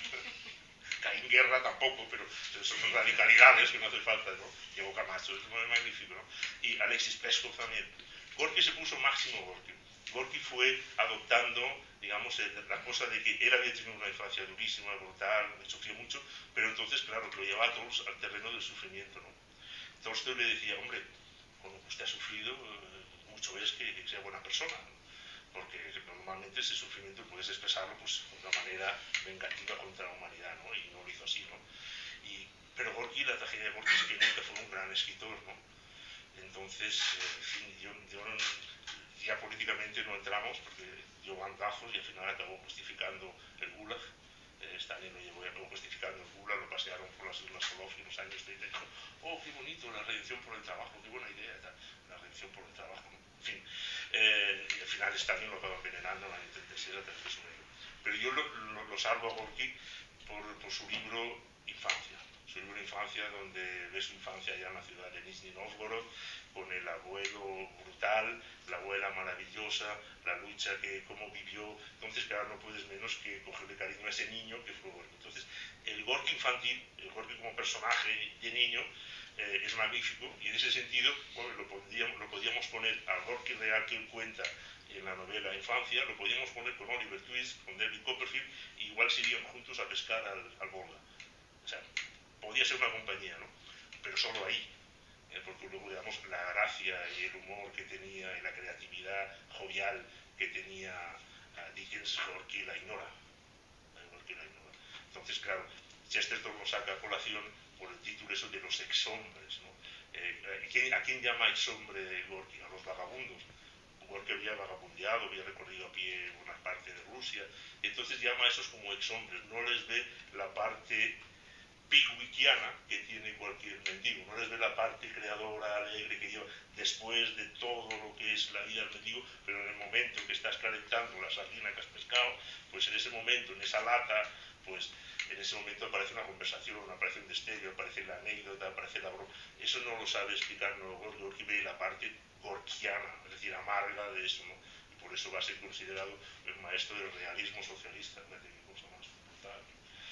Caín Guerra tampoco, pero son radicalidades que no hace falta, ¿no? Diego Camacho, es muy magnífico, ¿no? Y Alexis Peskov también. Gorky se puso Máximo Gorky. Gorky fue adoptando, digamos, la cosa de que él había tenido una infancia durísima, brutal, sufrió mucho, pero entonces, claro, lo llevaba a todos al terreno del sufrimiento, ¿no? Tolstoy le decía, hombre, como usted ha sufrido, mucho es que, que sea buena persona, ¿no? Porque normalmente ese sufrimiento puedes expresarlo pues, de una manera vengativa contra la humanidad, ¿no? Y no lo hizo así, ¿no? Y, pero Gorky, la tragedia de Gorky es que nunca fue un gran escritor, ¿no? Entonces, eh, en fin, yo, yo ya políticamente no entramos porque dio bandazos y al final acabó justificando el Gulag eh, Stalin lo llevó a justificar en Gula, lo pasearon por las islas Solovki en los años treinta y dijo, oh, qué bonito, la redención por el trabajo, qué buena idea, tal, la redención por el trabajo, ¿no? En fin, eh, y al final Stalin lo acaba envenenando en el año treinta y seis a través de su negro. Pero yo lo, lo, lo salvo a Gorky por, por su libro Infancia. Su libro Infancia, donde ve su infancia allá en la ciudad de Nizhny Novgorod, con el abuelo brutal, la abuela maravillosa, la lucha que cómo vivió. Entonces, claro, no puedes menos que cogerle cariño a ese niño que fue Gorky. Entonces, el Gorky infantil, el Gorky como personaje de niño, eh, es magnífico, y en ese sentido, bueno, lo, podríamos, lo podíamos poner al Gorky real que él cuenta en la novela Infancia, lo podíamos poner con Oliver Twist, con David Copperfield, y igual se irían juntos a pescar al, al Volga. O sea, podía ser una compañía, ¿no? Pero solo ahí, eh, porque luego, digamos, la gracia y el humor que tenía y la creatividad jovial que tenía uh, Dickens, Gorky la ignora. Gorky la ignora. Entonces, claro, Chesterton lo saca a colación por el título eso de los exhombres, ¿no? Eh, ¿A quién llama exhombre Gorky? A los vagabundos. Gorky había vagabundeado, había recorrido a pie una parte de Rusia, y entonces llama a esos como exhombres, no les ve la parte pigwickiana que tiene cualquier mendigo, no les ve la parte creadora, alegre que lleva después de todo lo que es la vida del mendigo, pero en el momento que estás calentando la sardina que has pescado, pues en ese momento, en esa lata, pues en ese momento aparece una conversación, aparece un destello, aparece la anécdota, aparece la broma. Eso no lo sabe explicar no Gorky. Gorky ve la parte gorkiana, es decir, amarga de eso, ¿no? Y por eso va a ser considerado el maestro del realismo socialista, ¿no? Qué cosa más brutal.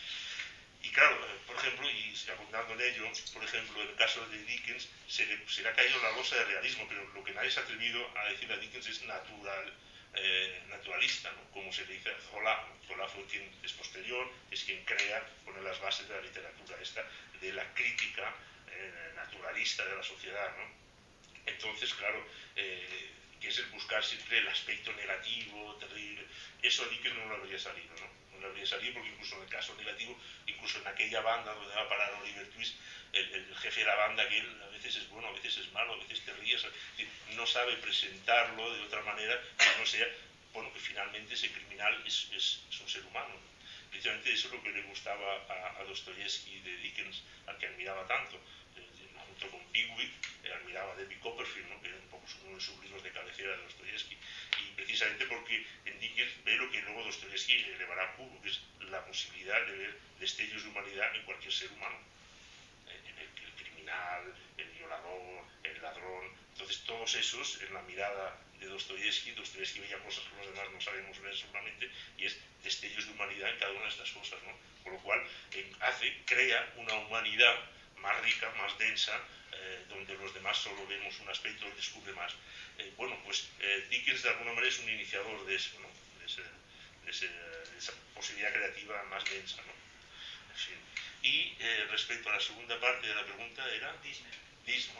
Y claro, por ejemplo, y abundando en ello, por ejemplo, en el caso de Dickens, se le, se le ha caído la losa de realismo, pero lo que nadie se ha atrevido a decir a Dickens es natural, eh, naturalista, ¿no? Como se le dice a Zola. Zola fue quien es posterior, es quien crea, pone las bases de la literatura esta, de la crítica eh, naturalista de la sociedad, ¿no? Entonces, claro, eh, que es el buscar siempre el aspecto negativo, terrible, eso a Dickens no le habría salido, ¿no? No le habría salido porque incluso en el caso negativo, incluso en aquella banda donde va a parar Oliver Twist, el, el jefe de la banda, que él a veces es bueno, a veces es malo, a veces te ríes, no sabe presentarlo de otra manera que no sea, bueno, que finalmente ese criminal es, es, es un ser humano. Precisamente eso es lo que le gustaba a, a Dostoyevsky de Dickens, al que admiraba tanto. Junto con Pickwick, eh, admiraba a David Copperfield, ¿no? Que era un poco uno de sus libros de cabecera de Dostoyevsky, y precisamente porque en Dickens ve lo que luego Dostoyevsky elevará a cubo, que es la posibilidad de ver destellos de humanidad en cualquier ser humano, eh, en el, el criminal, el violador, el ladrón. Entonces todos esos, en la mirada de Dostoyevsky, Dostoyevsky veía cosas que los demás no sabemos ver solamente, y es destellos de humanidad en cada una de estas cosas, ¿no? Con lo cual eh, hace, crea una humanidad más rica, más densa, eh, donde los demás solo vemos un aspecto, él descubre más. Eh, bueno, pues eh, Dickens de alguna manera es un iniciador de eso, ¿no? De, ese, de, ese, de esa posibilidad creativa más densa, ¿no? En fin. Y eh, respecto a la segunda parte de la pregunta era... Disney. Disney.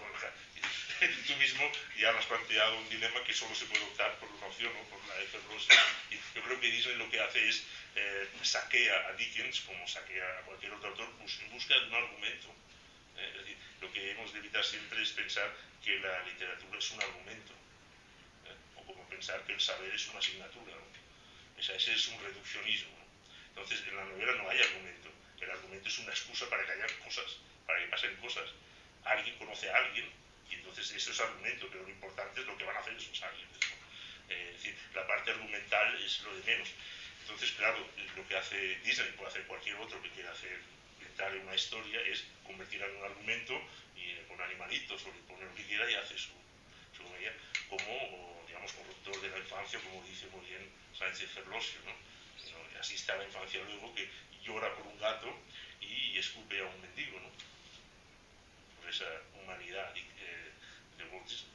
Tú mismo ya me has planteado un dilema que solo se puede optar por una opción, ¿no? Por la F. Ross. Y yo creo que Disney lo que hace es eh, saquea a Dickens, como saquea a cualquier otro autor, pues, en busca de un argumento. Es decir, lo que hemos de evitar siempre es pensar que la literatura es un argumento, ¿eh? O como pensar que el saber es una asignatura, ¿no? O sea, ese es un reduccionismo, ¿no? Entonces, en la novela no hay argumento, el argumento es una excusa para que haya cosas, para que pasen cosas. Alguien conoce a alguien y entonces eso es argumento, pero lo importante es lo que van a hacer esos alguien, ¿no? Eh, es decir, la parte argumental es lo de menos. Entonces, claro, lo que hace Disney, puede hacer cualquier otro que quiera hacer en una historia, es convertirla en un argumento y con animalitos o le pone lo que quiera y hace su, su media, como, o, digamos, corruptor de la infancia, como dice muy bien Sánchez Ferlosio, ¿no? ¿no? Así está la infancia luego, que llora por un gato y escupe a un mendigo, ¿no? Por esa humanidad eh, de Walt Disney.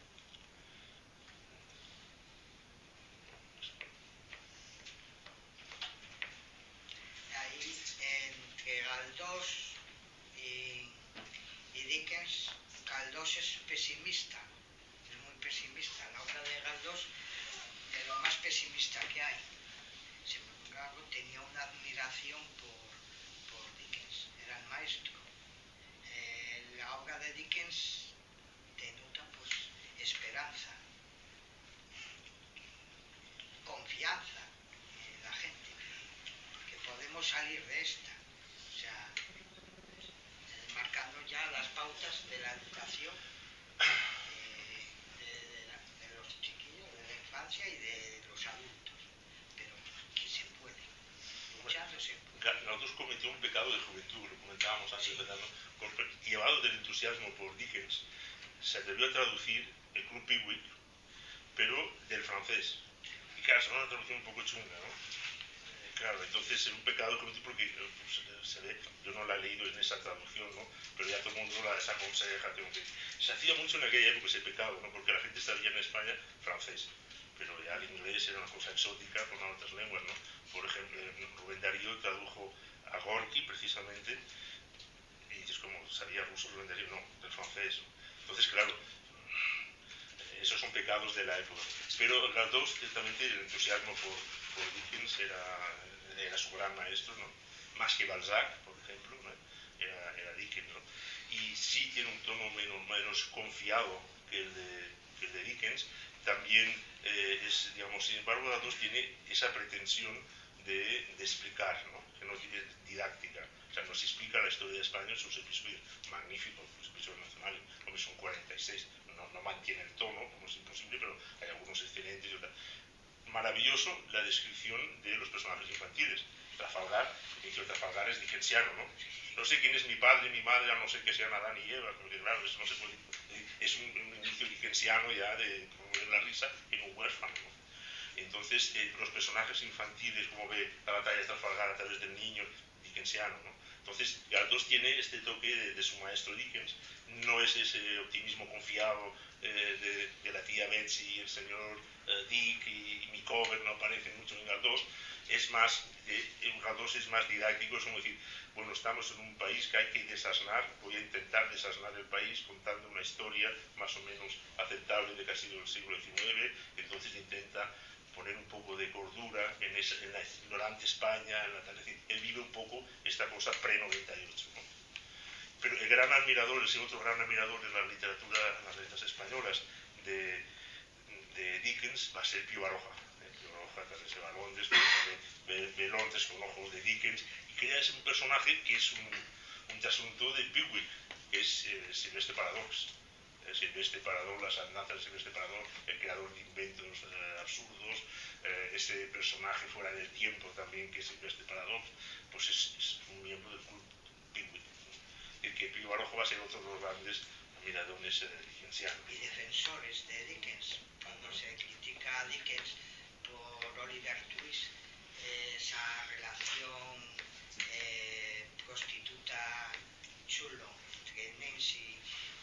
Ahí, entre Galdós y, y Dickens, Galdós es pesimista, es muy pesimista. La obra de Galdós es lo más pesimista que hay. Sin embargo, tenía una admiración por, por Dickens, era el maestro. Eh, la obra de Dickens denota pues esperanza, confianza en la gente, que podemos salir de esta. O sea, eh, marcando ya las pautas de la educación eh, de, de, la, de los chiquillos, de la infancia y de los adultos. Pero que se puede. Luchando se puede. Nosotros cometió un pecado de juventud, lo comentábamos antes, sí. ¿Verdad? ¿No? Llevado del entusiasmo por Dickens, se atrevió a traducir el Club Pickwick, pero del francés. Y claro, es una traducción un poco chunga, ¿no? Eh, claro, entonces es un pecado de juventud porque pues, se ve, yo no la he leído en esa traducción, ¿no? Pero ya todo el mundo la desaconseja. Que se hacía mucho en aquella época ese pecado, ¿no? Porque la gente sabía en España francés, pero ya el inglés era una cosa exótica con otras lenguas, ¿no? Por ejemplo, Rubén Darío tradujo a Gorky precisamente, y dices, ¿cómo sabía ruso Rubén Darío? No, del francés. Entonces, claro, esos son pecados de la época. Pero las dos, ciertamente, el entusiasmo por, por Dickens era, era su gran maestro, ¿no? Más que Balzac, por ejemplo, ¿no? era, era Dickens, ¿no? Y sí tiene un tono menos, menos confiado que el de, que el de Dickens. También, eh, es, digamos, sin embargo, las dos tiene esa pretensión de, de explicar, ¿no? Que no tiene didáctica. O sea, nos explica la historia de España en sus episodios magníficos, los episodios nacionales, como son cuarenta y seis. No, no mantiene el tono, como es imposible, pero hay algunos excelentes y otras. Maravilloso la descripción de los personajes infantiles. Trafalgar, el inicio de Trafalgar es dickensiano, ¿no? No sé quién es mi padre, mi madre, a no ser que sean Adán y Eva, porque claro, eso no se puede. Es un, un inicio dickensiano ya de promover la risa en un huérfano, ¿no? Entonces, eh, los personajes infantiles, como ve la batalla de Trafalgar a través del niño, dickensiano, ¿no? Entonces, Galdós tiene este toque de, de su maestro Dickens, no es ese optimismo confiado eh, de, de la tía Betsy, el señor eh, Dick y, y Micawber no aparecen mucho en Galdós, es más, eh, Galdós es más didáctico, es como decir, bueno, estamos en un país que hay que desasnar, voy a intentar desasnar el país contando una historia más o menos aceptable de que ha sido el siglo diecinueve, entonces intenta poner un poco de cordura en, esa, en la ignorante España, en la, es decir, él vive un poco esta cosa pre-noventa y ocho, ¿no? Pero el gran admirador, el otro gran admirador de la literatura, las letras españolas de, de Dickens va a ser Pío Baroja. ¿eh? Pío Baroja también se va a Londres, ve, ve Londres con ojos de Dickens y crea ese un personaje que es un, un trasunto de Pickwick, que es eh, Silvestre Paradox. Silvestre Paradox, las andanzas de Silvestre Paradox, el creador de inventos eh, absurdos, eh, ese personaje fuera del tiempo también que es Silvestre Paradox, pues es, es un miembro del club Pickwick. El que Pío Baroja va a ser otro de los grandes admiradores eh, dickensianos. Y defensores de Dickens, cuando se critica a Dickens por Oliver Twist, eh, esa relación eh, prostituta chulo entre Nancy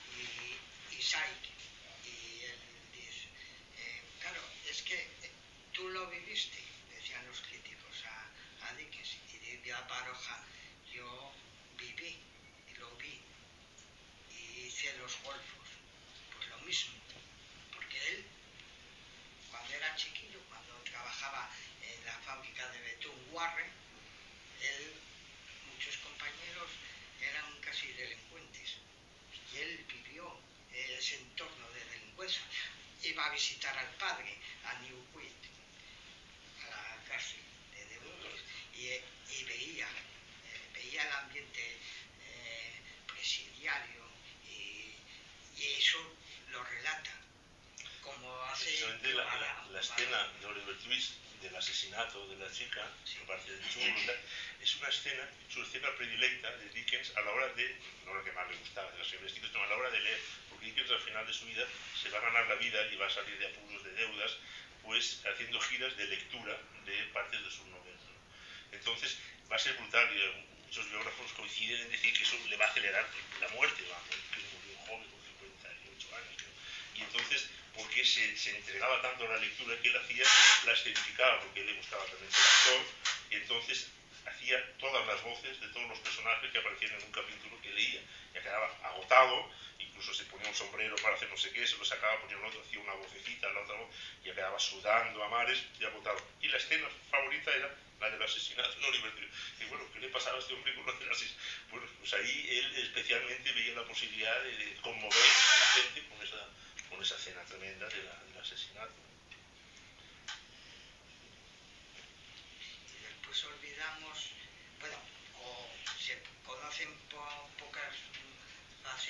y, y Syke, y él dice, eh, claro, es que eh, tú lo viviste, decían los críticos a, a Dickens, y dice a Baroja, yo viví y lo vi y hice los golfos, pues lo mismo, porque él cuando era chiquillo, cuando trabajaba en la fábrica de betún Warren, él, muchos compañeros eran casi delincuentes y él vivió ese entorno de delincuencia. Iba a visitar al padre a Newquay, a la cárcel de Debugos, y, y veía eh, veía el ambiente eh, presidiario y, y eso lo relata como hace precisamente la, la, la escena de Oliver Twist del asesinato de la chica, sí, por parte de Church, es una escena, su escena predilecta de Dickens a la hora de, no la que más le gustaba de los vestidos, sino a la hora de leer, porque Dickens al final de su vida se va a ganar la vida y va a salir de apuros, de deudas, pues haciendo giras de lectura de partes de sus novelas, ¿no? Entonces va a ser brutal, y muchos biógrafos coinciden en decir que eso le va a acelerar la muerte, va, que murió joven con cincuenta y ocho años, ¿no? Y entonces, porque se, se entregaba tanto a la lectura que él hacía, la escenificaba, porque a él le gustaba también ser actor, y entonces hacía todas las voces de todos los personajes que aparecían en un capítulo que leía, y acababa agotado, incluso se ponía un sombrero para hacer no sé qué, se lo sacaba, ponía un otro, hacía una vocecita, la otra voz, y acababa sudando a mares y agotado. Y la escena favorita era la del asesinato de Oliver Twist. Y bueno, ¿qué le pasaba a este hombre con el asesinato? Bueno, pues ahí él especialmente veía la posibilidad de conmover a la gente con esa, con esa escena tremenda de la, del asesinato. Y después olvidamos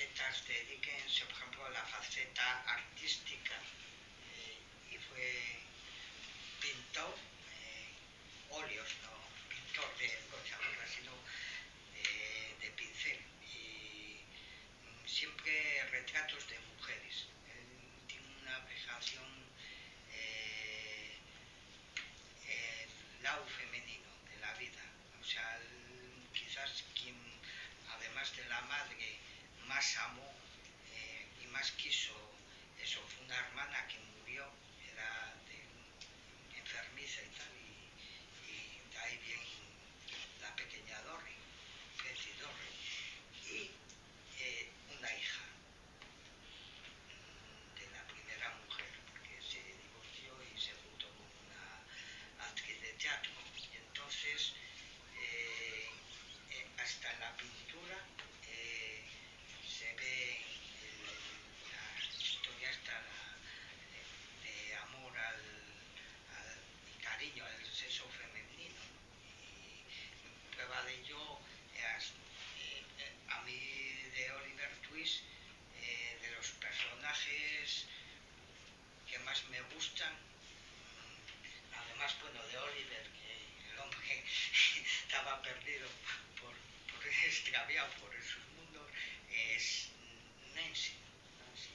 facetas de Dickens, por ejemplo, la faceta artística, eh, y fue pintor, eh, óleos, no pintor de cosa, sino eh, de pincel, y mm, siempre retratos de mujeres. Él tiene una fijación eh, el lado femenino de la vida. O sea, él, quizás quien, además de la madre, más amó eh, y más quiso, eso fue una hermana que murió, era de, enfermiza y tal, y, y de ahí viene la pequeña Dorry, Betsy Dorry, y eh, una hija de la primera mujer, porque se divorció y se juntó con una actriz de teatro. Y entonces, eh, eh, hasta en la pintura eh, se ve el, la historia esta la, de, de amor al, al y cariño al sexo femenino. Y prueba de ello, eh, eh, a mí de Oliver Twist, eh, de los personajes que más me gustan, además, bueno, de Oliver, que el hombre estaba perdido, por, por extraviado por esos mundos, es Nancy, Nancy.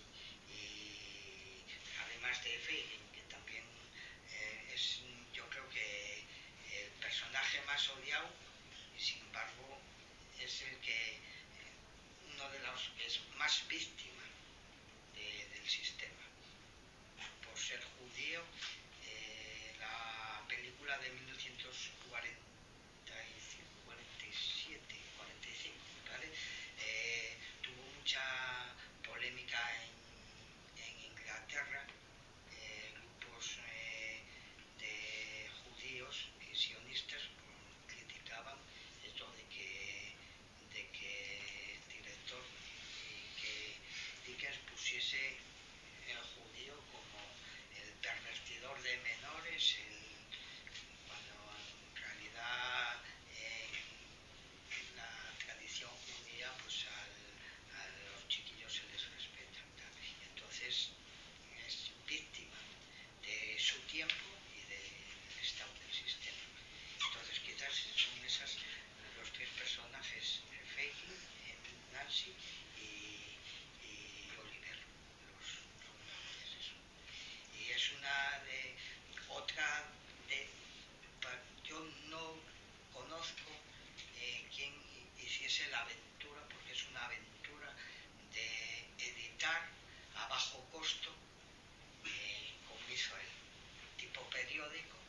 Y además de Fagin, que también eh, es, yo creo que el personaje más odiado, y sin embargo es el que, eh, uno de los que es más víctima de, del sistema, por ser judío. Eh, la película de mil novecientos cuarenta y cinco, cuarenta y siete, cuarenta y cinco, ¿vale? Eh, tuvo mucha polémica en, en Inglaterra, eh, grupos eh, de judíos y sionistas criticaban esto de que, de que el director y que Dickens pusiese el judío como el pervertidor de menores, el, cuando en realidad eh, en la tradición judía pues al, a los chiquillos se les respeta. Entonces es víctima de su tiempo y del estado del sistema. Entonces quizás son esas los tres personajes, Fagin, Nancy y, y Oliver, los, los eso. Y es una de otra de, yo no conozco eh, quién hiciese la aventura, porque es una aventura de editar a bajo costo, eh, como hizo él, tipo periódico,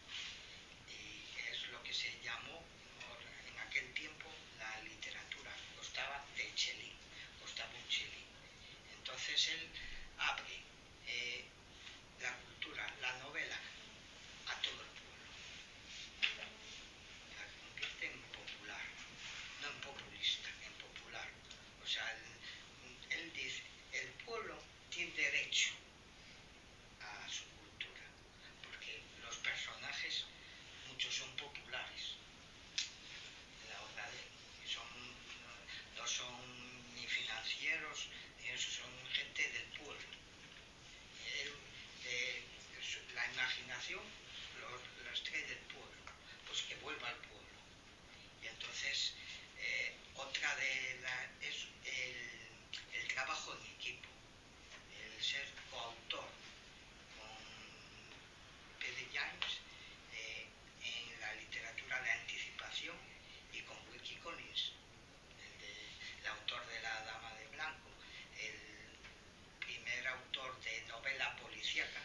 y es lo que se llamó en aquel tiempo la literatura, costaba de chelín, costaba un chelín. Entonces él abre eh, la cultura, la novela, a todo el pueblo, la convierte en popular, no en populista, en popular. O sea, él, él dice, el pueblo tiene derecho a su cultura, porque los personajes, muchos son populares, la obra de él, son, no, no son ni financieros, ni eso, son gente del pueblo. Él, eh, la imaginación los, los trae del pueblo, pues que vuelva al pueblo. Y entonces, eh, otra de las es el, el trabajo en equipo, el ser coautor con P D James eh, en la literatura de anticipación y con Wilkie Collins, el, de, el autor de La Dama de Blanco, el primer autor de novela policíaca,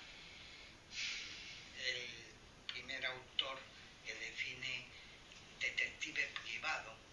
el primer autor que define detective privado,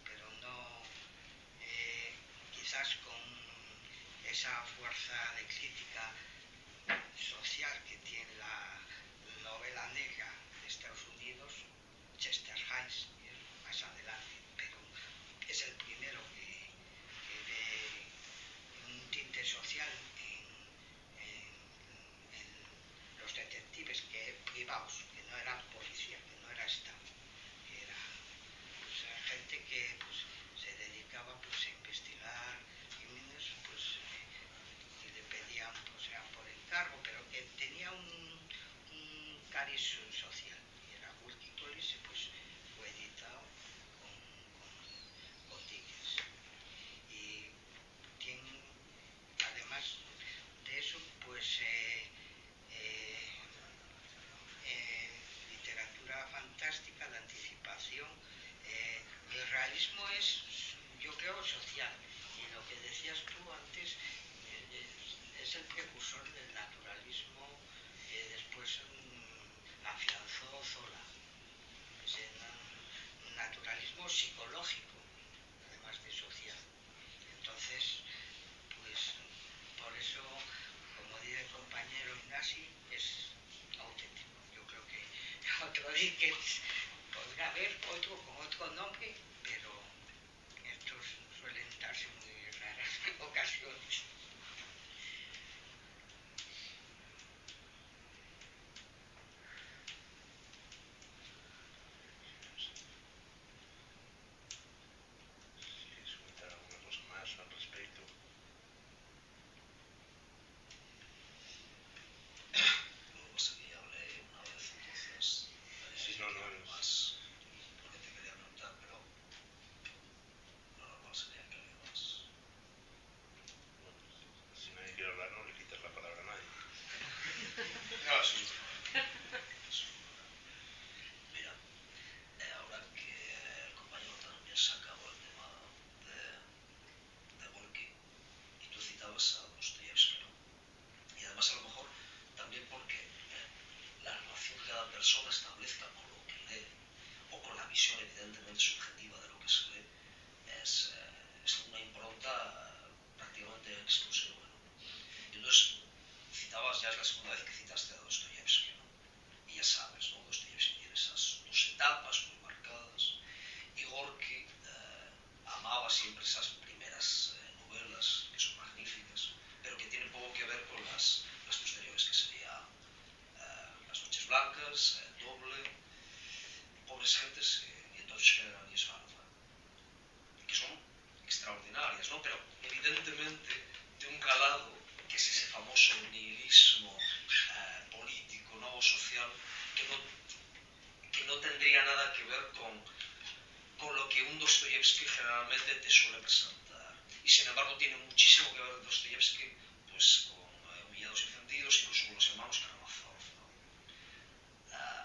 generan y Svarza, que son extraordinarias, ¿no? Pero evidentemente de un calado que es ese famoso nihilismo eh, político, ¿no? O social, que no, que no tendría nada que ver con, con lo que un Dostoyevsky generalmente te suele presentar. Y sin embargo tiene muchísimo que ver Dostoyevsky pues, con eh, Humillados y Encendidos, incluso con los hermanos Karamazov, ¿no? Uh,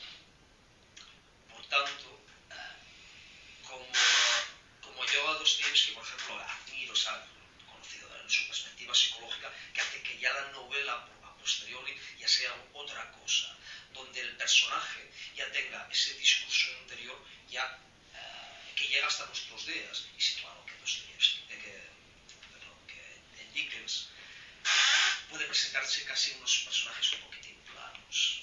por tanto, uh, como, como yo a Dostoyevsky, por ejemplo, admiro, o sea, conocido en su perspectiva psicológica, que hace que ya la novela a posteriori ya sea otra cosa, donde el personaje ya tenga ese discurso interior ya uh, que llega hasta nuestros días. Y sí, claro, que Dostoyevsky, que, perdón, que en Dickens puede presentarse casi unos personajes un poquitín planos.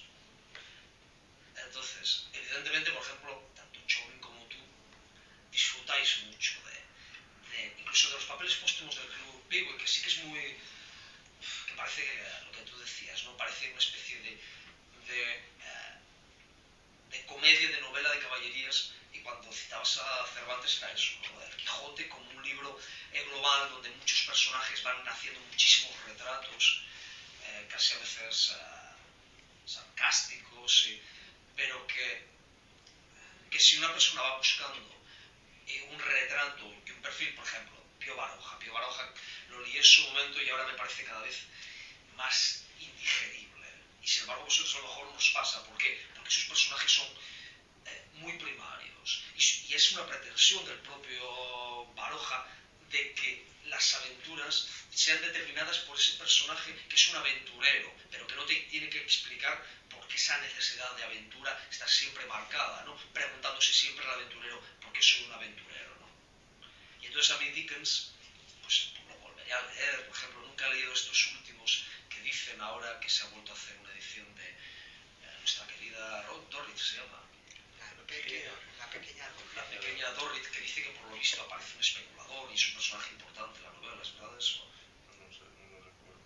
Entonces, evidentemente, por ejemplo, tanto Chauvin como tú disfrutáis mucho de, de incluso de los papeles póstumos del Club Pickwick, que sí que es muy, que parece lo que tú decías, ¿no? Parece una especie de de, eh, de comedia, de novela de caballerías, y cuando citabas a Cervantes era eso, ¿no? El Quijote como un libro eh, global donde muchos personajes van haciendo muchísimos retratos, eh, casi a veces eh, sarcásticos, y, pero que, que si una persona va buscando eh, un retrato y un perfil, por ejemplo, Pío Baroja, Pío Baroja lo leí en su momento y ahora me parece cada vez más indigerible. Y sin embargo, a vosotros a lo mejor nos pasa. ¿Por qué? Porque sus personajes son eh, muy primarios. Y, y es una pretensión del propio Baroja de que las aventuras sean determinadas por ese personaje que es un aventurero, pero que no te tiene que explicar por qué esa necesidad de aventura está siempre marcada, ¿no? Preguntándose siempre al aventurero por qué soy un aventurero, ¿no? Y entonces a mí Dickens, pues lo volveré a leer. Por ejemplo, nunca he leído estos últimos que dicen ahora que se ha vuelto a hacer una edición de eh, nuestra querida Rod Dorrit, se llama. La pequeña, la pequeña Dorrit. La pequeña Dorrit, que dice que por lo visto aparece un especulador y es un personaje importante en la novela, ¿es verdad eso? No sé, no recuerdo.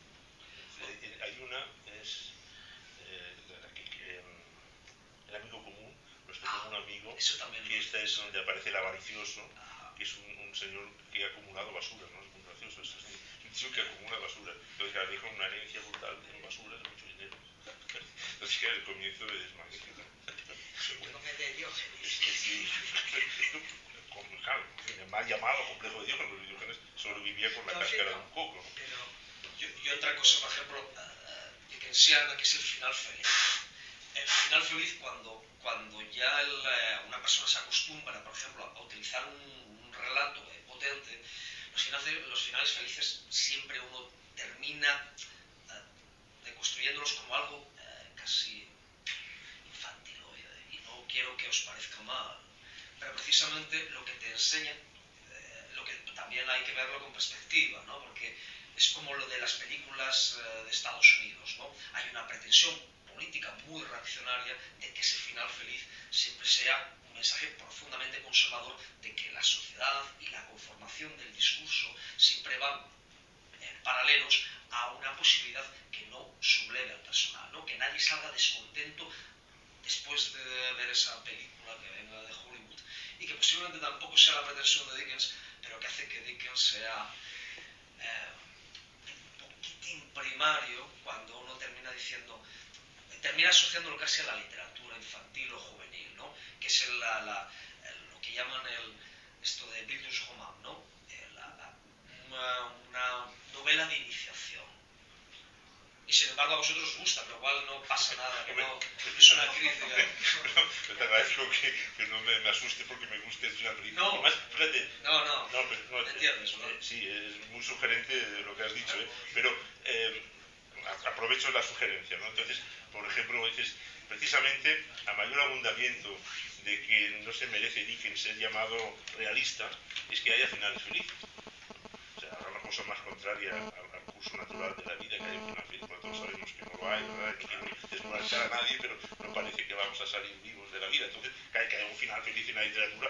Eh, hay una, es eh, la que, que, el amigo común, nuestro Ah, común amigo, eso también. que esta es donde aparece el avaricioso, Ajá. que es un, un señor que ha acumulado basura, ¿no? Es muy gracioso, es un, un tío que acumula basura. Entonces, claro, deja una herencia brutal en basura, de mucho dinero. Entonces, claro, el comienzo es magnífico. Síndrome de Diógenes. Es que sí, con, claro, mal llamado complejo de Diógenes, porque Diógenes solo vivía con la No, cáscara sí, de no. un coco, ¿no? Pero Y, y otra cosa, por ejemplo, uh, dickensiana, que es el final feliz. El final feliz cuando, cuando ya el, uh, una persona se acostumbra, por ejemplo, a utilizar un, un relato eh, potente, los finales, los finales felices siempre uno termina uh, deconstruyéndolos como algo uh, casi infantiloide. Y no quiero que os parezca mal, pero precisamente lo que te enseña, eh, lo que también hay que verlo con perspectiva, ¿no? Porque es como lo de las películas eh, de Estados Unidos, ¿no? Hay una pretensión política muy reaccionaria de que ese final feliz siempre sea un mensaje profundamente conservador de que la sociedad y la conformación del discurso siempre van eh, paralelos a una posibilidad que no subleve al personal, ¿no? Que nadie salga descontento después de ver esa película que venga de Hollywood, y que posiblemente tampoco sea la pretensión de Dickens, pero que hace que Dickens sea eh, un poquitín primario cuando uno termina diciendo, termina asociándolo casi a la literatura infantil o juvenil, ¿no? Que es el, la, la, el, lo que llaman el, esto de Bildungsroman, ¿no? Eh, la, la, una, una novela de iniciación. Y sin embargo a vosotros os gusta, pero igual no pasa nada, que no es una crítica. Yo te agradezco que, que no me, me asuste porque me guste el final feliz. No, Además, fíjate, no, no, no, pero, no, ¿me entiendes, no? eh, sí, es muy sugerente lo que has dicho, ¿eh? Pero eh, aprovecho la sugerencia, ¿no? Entonces, por ejemplo, dices, precisamente a mayor abundamiento de que no se merece Dickens ser llamado realista, es que haya finales felices. O sea, habrá una cosa más contraria al, al curso natural de la vida, que haya un final feliz, porque todos sabemos que no lo hay, ¿verdad? No quiero desmoralizar a nadie, pero no parece que vamos a salir vivos de la vida. Entonces, que haya un final feliz en la literatura, hombre,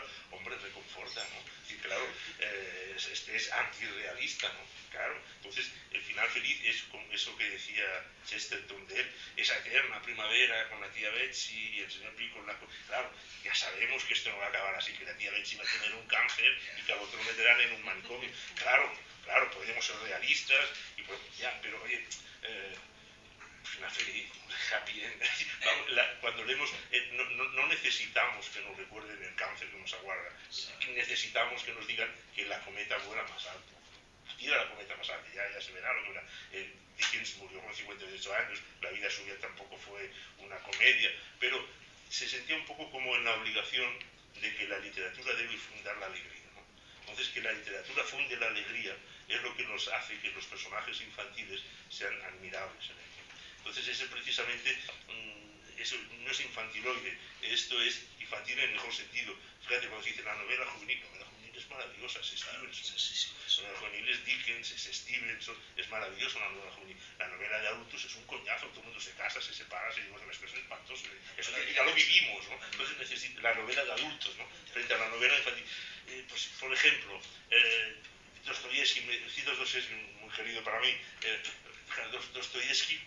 hombre, reconforta, ¿no? Y claro, eh, este es antirrealista, ¿no? Claro, entonces el final feliz es con eso que decía Chesterton de él, esa eterna primavera con la tía Betsy y el señor Pi con la... Claro, ya sabemos que esto no va a acabar así, que la tía Betsy va a tener un cáncer y que al otro lo meterán en un manicomio. Claro, claro, podemos ser realistas, y pues, ya, pero oye, eh, final feliz, happy end. Vamos, la, cuando leemos, eh, no, no, no necesitamos que nos recuerden el cáncer que nos aguarda, necesitamos que nos digan que la cometa vuela más alto. Tira la cometa más alta, ya, ya se verá lo que era. Eh, Dickens murió con cincuenta y ocho años, la vida suya tampoco fue una comedia, pero se sentía un poco como en la obligación de que la literatura debe fundar la alegría, ¿no? Entonces, que la literatura funde la alegría es lo que nos hace que los personajes infantiles sean admirables en el tiempo. Entonces, ese precisamente, mmm, eso no es infantiloide, esto es infantil en el mejor sentido. Fíjate, cuando se dice la novela juvenil, la novela juvenil es maravillosa, es Stevenson. La novela juvenil es Dickens, es Stevenson, es maravillosa la novela juvenil. La novela de adultos es un coñazo, todo el mundo se casa, se separa, se divorcia, es espantoso. Eso ya lo vivimos, ¿no? Entonces necesita la novela de adultos, ¿no? Frente a la novela infantil. Eh, pues, por ejemplo, eh, Dostoyevsky, cito Dostoyevsky, muy querido para mí, eh, Dostoyevsky,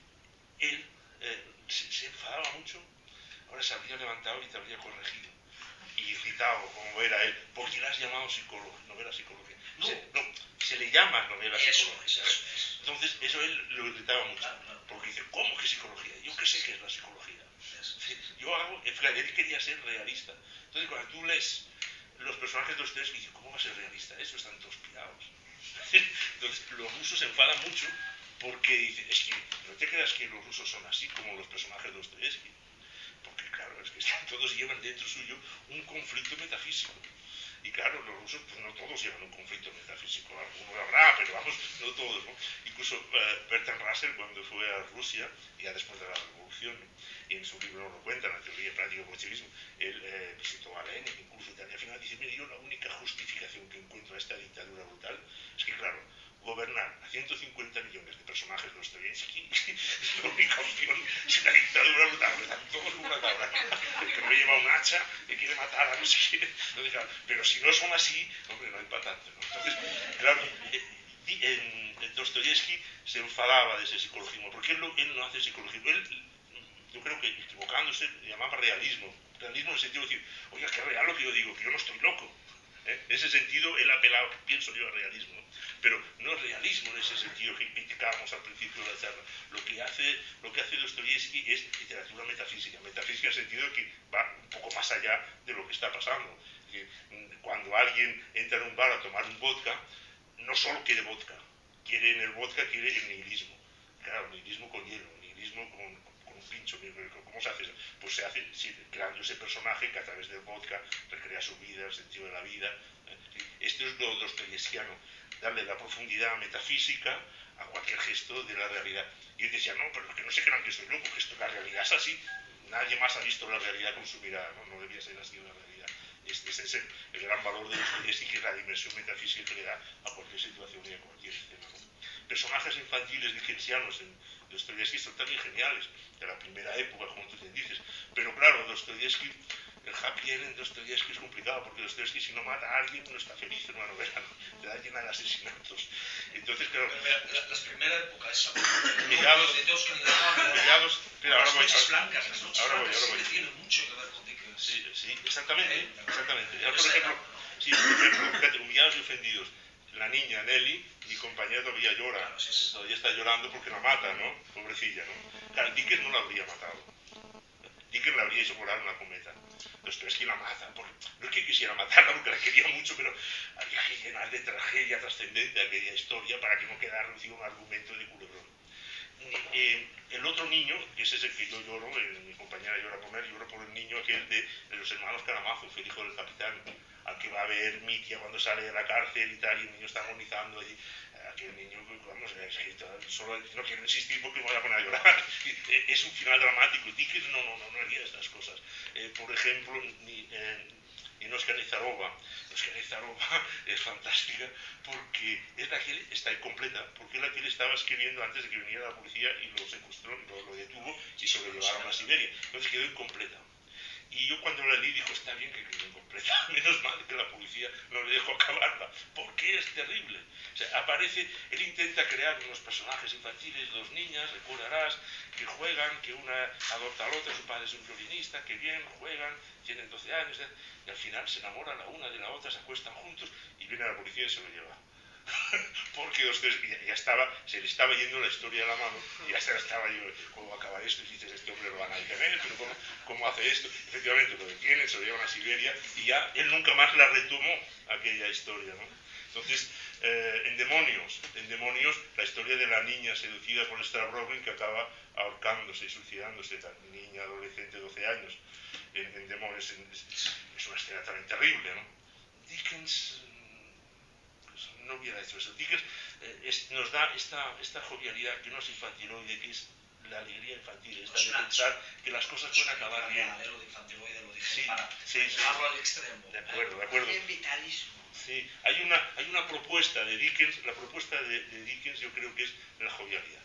él eh, se, se enfadaba mucho, ahora se habría levantado y te habría corregido, y irritado como era él, porque le has llamado psicólogo, novela psicológica. No. Se, no, se le llama novela psicológica. Entonces, eso él lo irritaba mucho, porque dice, ¿cómo que psicología? Yo qué sé qué es la psicología. Yo hago, él quería ser realista. Entonces, cuando tú lees los personajes de los tres, dices, ¿cómo va a ser realista eso? Están todos pirados. Entonces, los rusos se enfadan mucho porque dicen, es que no te creas que los rusos son así como los personajes de Dostoyevsky. Porque, claro, es que todos llevan dentro suyo un conflicto metafísico. Y claro, los rusos, pues no todos llevan un conflicto metafísico, alguno habrá, pero vamos, no todos, ¿no? Incluso uh, Bertrand Russell, cuando fue a Rusia, ya después de la revolución, y en su libro lo cuenta, la teoría práctica del bolchevismo, él eh, visitó a Lenin, incluso Italia, al final dice, mire, yo la única justificación que encuentro a esta dictadura brutal es que, claro, gobernar a ciento cincuenta millones de personajes de Dostoyevsky es la única opción si la dictadura brutal, están todos como una cabra, el que no lleva un hacha, que quiere matar a no sé quién, no diga, pero si no son así, hombre, no hay para tanto, ¿no? Entonces, claro, en, en Dostoyevsky se enfadaba de ese psicologismo, porque él, él no hace psicologismo, él, yo creo que equivocándose, le llamaba realismo, realismo en el sentido de decir, oiga, que es real lo que yo digo, que yo no estoy loco. ¿Eh? En ese sentido, él apelaba, pienso yo, al realismo, ¿no? Pero no es realismo en ese sentido que criticábamos al principio de la charla. Lo que hace, lo que hace Dostoyevsky es literatura metafísica, metafísica en el sentido de que va un poco más allá de lo que está pasando. Que cuando alguien entra en un bar a tomar un vodka, no solo quiere vodka, quiere en el vodka, quiere el nihilismo. Claro, nihilismo con hielo, nihilismo con, con un pincho. ¿Cómo se hace eso? Pues se hace creando ese personaje que a través del vodka recrea su vida, el sentido de la vida. Esto es lo dostoyevskiano, darle la profundidad metafísica a cualquier gesto de la realidad. Y él decía, no, pero es que no se crean que estoy loco, que esto, la realidad es así. Nadie más ha visto la realidad con su mirada, no, no debía ser así la realidad. Este, este es el, el gran valor de Dostoyevsky, que es la dimensión metafísica que le da a cualquier situación y a cualquier escena, ¿no? Personajes infantiles dickensianos en Dostoyevsky son también geniales, de la primera época, como tú te dices. Pero claro, Dostoyevsky, el happy end en Dostoyevsky es complicado, porque Dostoyevsky, si no mata a alguien, no está feliz en una novela, ¿no? Te da llena de asesinatos. Entonces, claro. Pero, la, la primera época, esa. Mediados. Mediados. Mira, ahora las voy. noches blancas, las noches ahora voy, blancas ahora voy. tiene mucho que ver con Dickens. Sí, sí, exactamente, ¿Eh? exactamente. Ya, por ejemplo, sí, por ejemplo, fíjate, humillados y ofendidos. La niña Nelly, mi compañera todavía llora, Claro, sí, sí. todavía está llorando porque la mata, ¿no? Pobrecilla, ¿no? Claro, Dickens no la habría matado. Dickens la habría hecho volar en la cometa. Dostoyevsky la mata, porque no es que quisiera matarla porque la quería mucho, pero había que llenar de tragedia trascendente aquella historia para que no quedara reducido un argumento de culebrón. Eh, el otro niño, que ese es el que yo lloro, eh, mi compañera llora por él, lloro por el niño aquel de, de los hermanos Karamazov, el hijo del capitán, al que va a ver Mitya cuando sale de la cárcel y tal, y el niño está agonizando allí. Aquel niño, vamos, es que solo no quiero insistir porque me voy a poner a llorar. Es un final dramático. Dickens no, no, no, no haría estas cosas. Eh, por ejemplo, ni, eh, Inoshka Nezarova. Inoshka Nezarova es fantástica porque es la que está incompleta, porque es la que él estaba escribiendo antes de que viniera la policía y lo secuestró, lo, lo detuvo y se lo llevaron a Siberia. Entonces quedó incompleta. Y yo cuando la leí digo, está bien que quede incompleta, menos mal que la policía no le dejó acabarla, porque es terrible. O sea, aparece, él intenta crear unos personajes infantiles, dos niñas, recordarás, que juegan, que una adopta a la otra, su padre es un violinista, que bien, juegan, tienen doce años, y al final se enamoran la una de la otra, se acuestan juntos, y viene la policía y se lo lleva. Porque ustedes, ya, ya estaba, se le estaba yendo la historia a la mano y ya se estaba yo, ¿cómo va a acabar esto? Y dices, este hombre lo van a detener, pero ¿cómo, cómo hace esto? Efectivamente lo detienen, se lo llevan a Siberia y ya él nunca más la retomó aquella historia, ¿no? Entonces, eh, en Demonios, en Demonios, la historia de la niña seducida por Star Brooklyn que acaba ahorcándose, suicidándose, la niña adolescente de doce años, en, en Demonios, en, es, es una escena también terrible, ¿no? Dickens no hubiera hecho eso. Dickens eh, es, nos da esta, esta jovialidad que no es infantiloide, que es la alegría infantil, esta de pensar que las cosas pueden acabar bien. Lo de infantiloide lo dije sí, para sí, llevarlo al extremo. De acuerdo, de acuerdo. El vitalismo. Sí, hay una, hay una propuesta de Dickens, la propuesta de, de Dickens yo creo que es la jovialidad,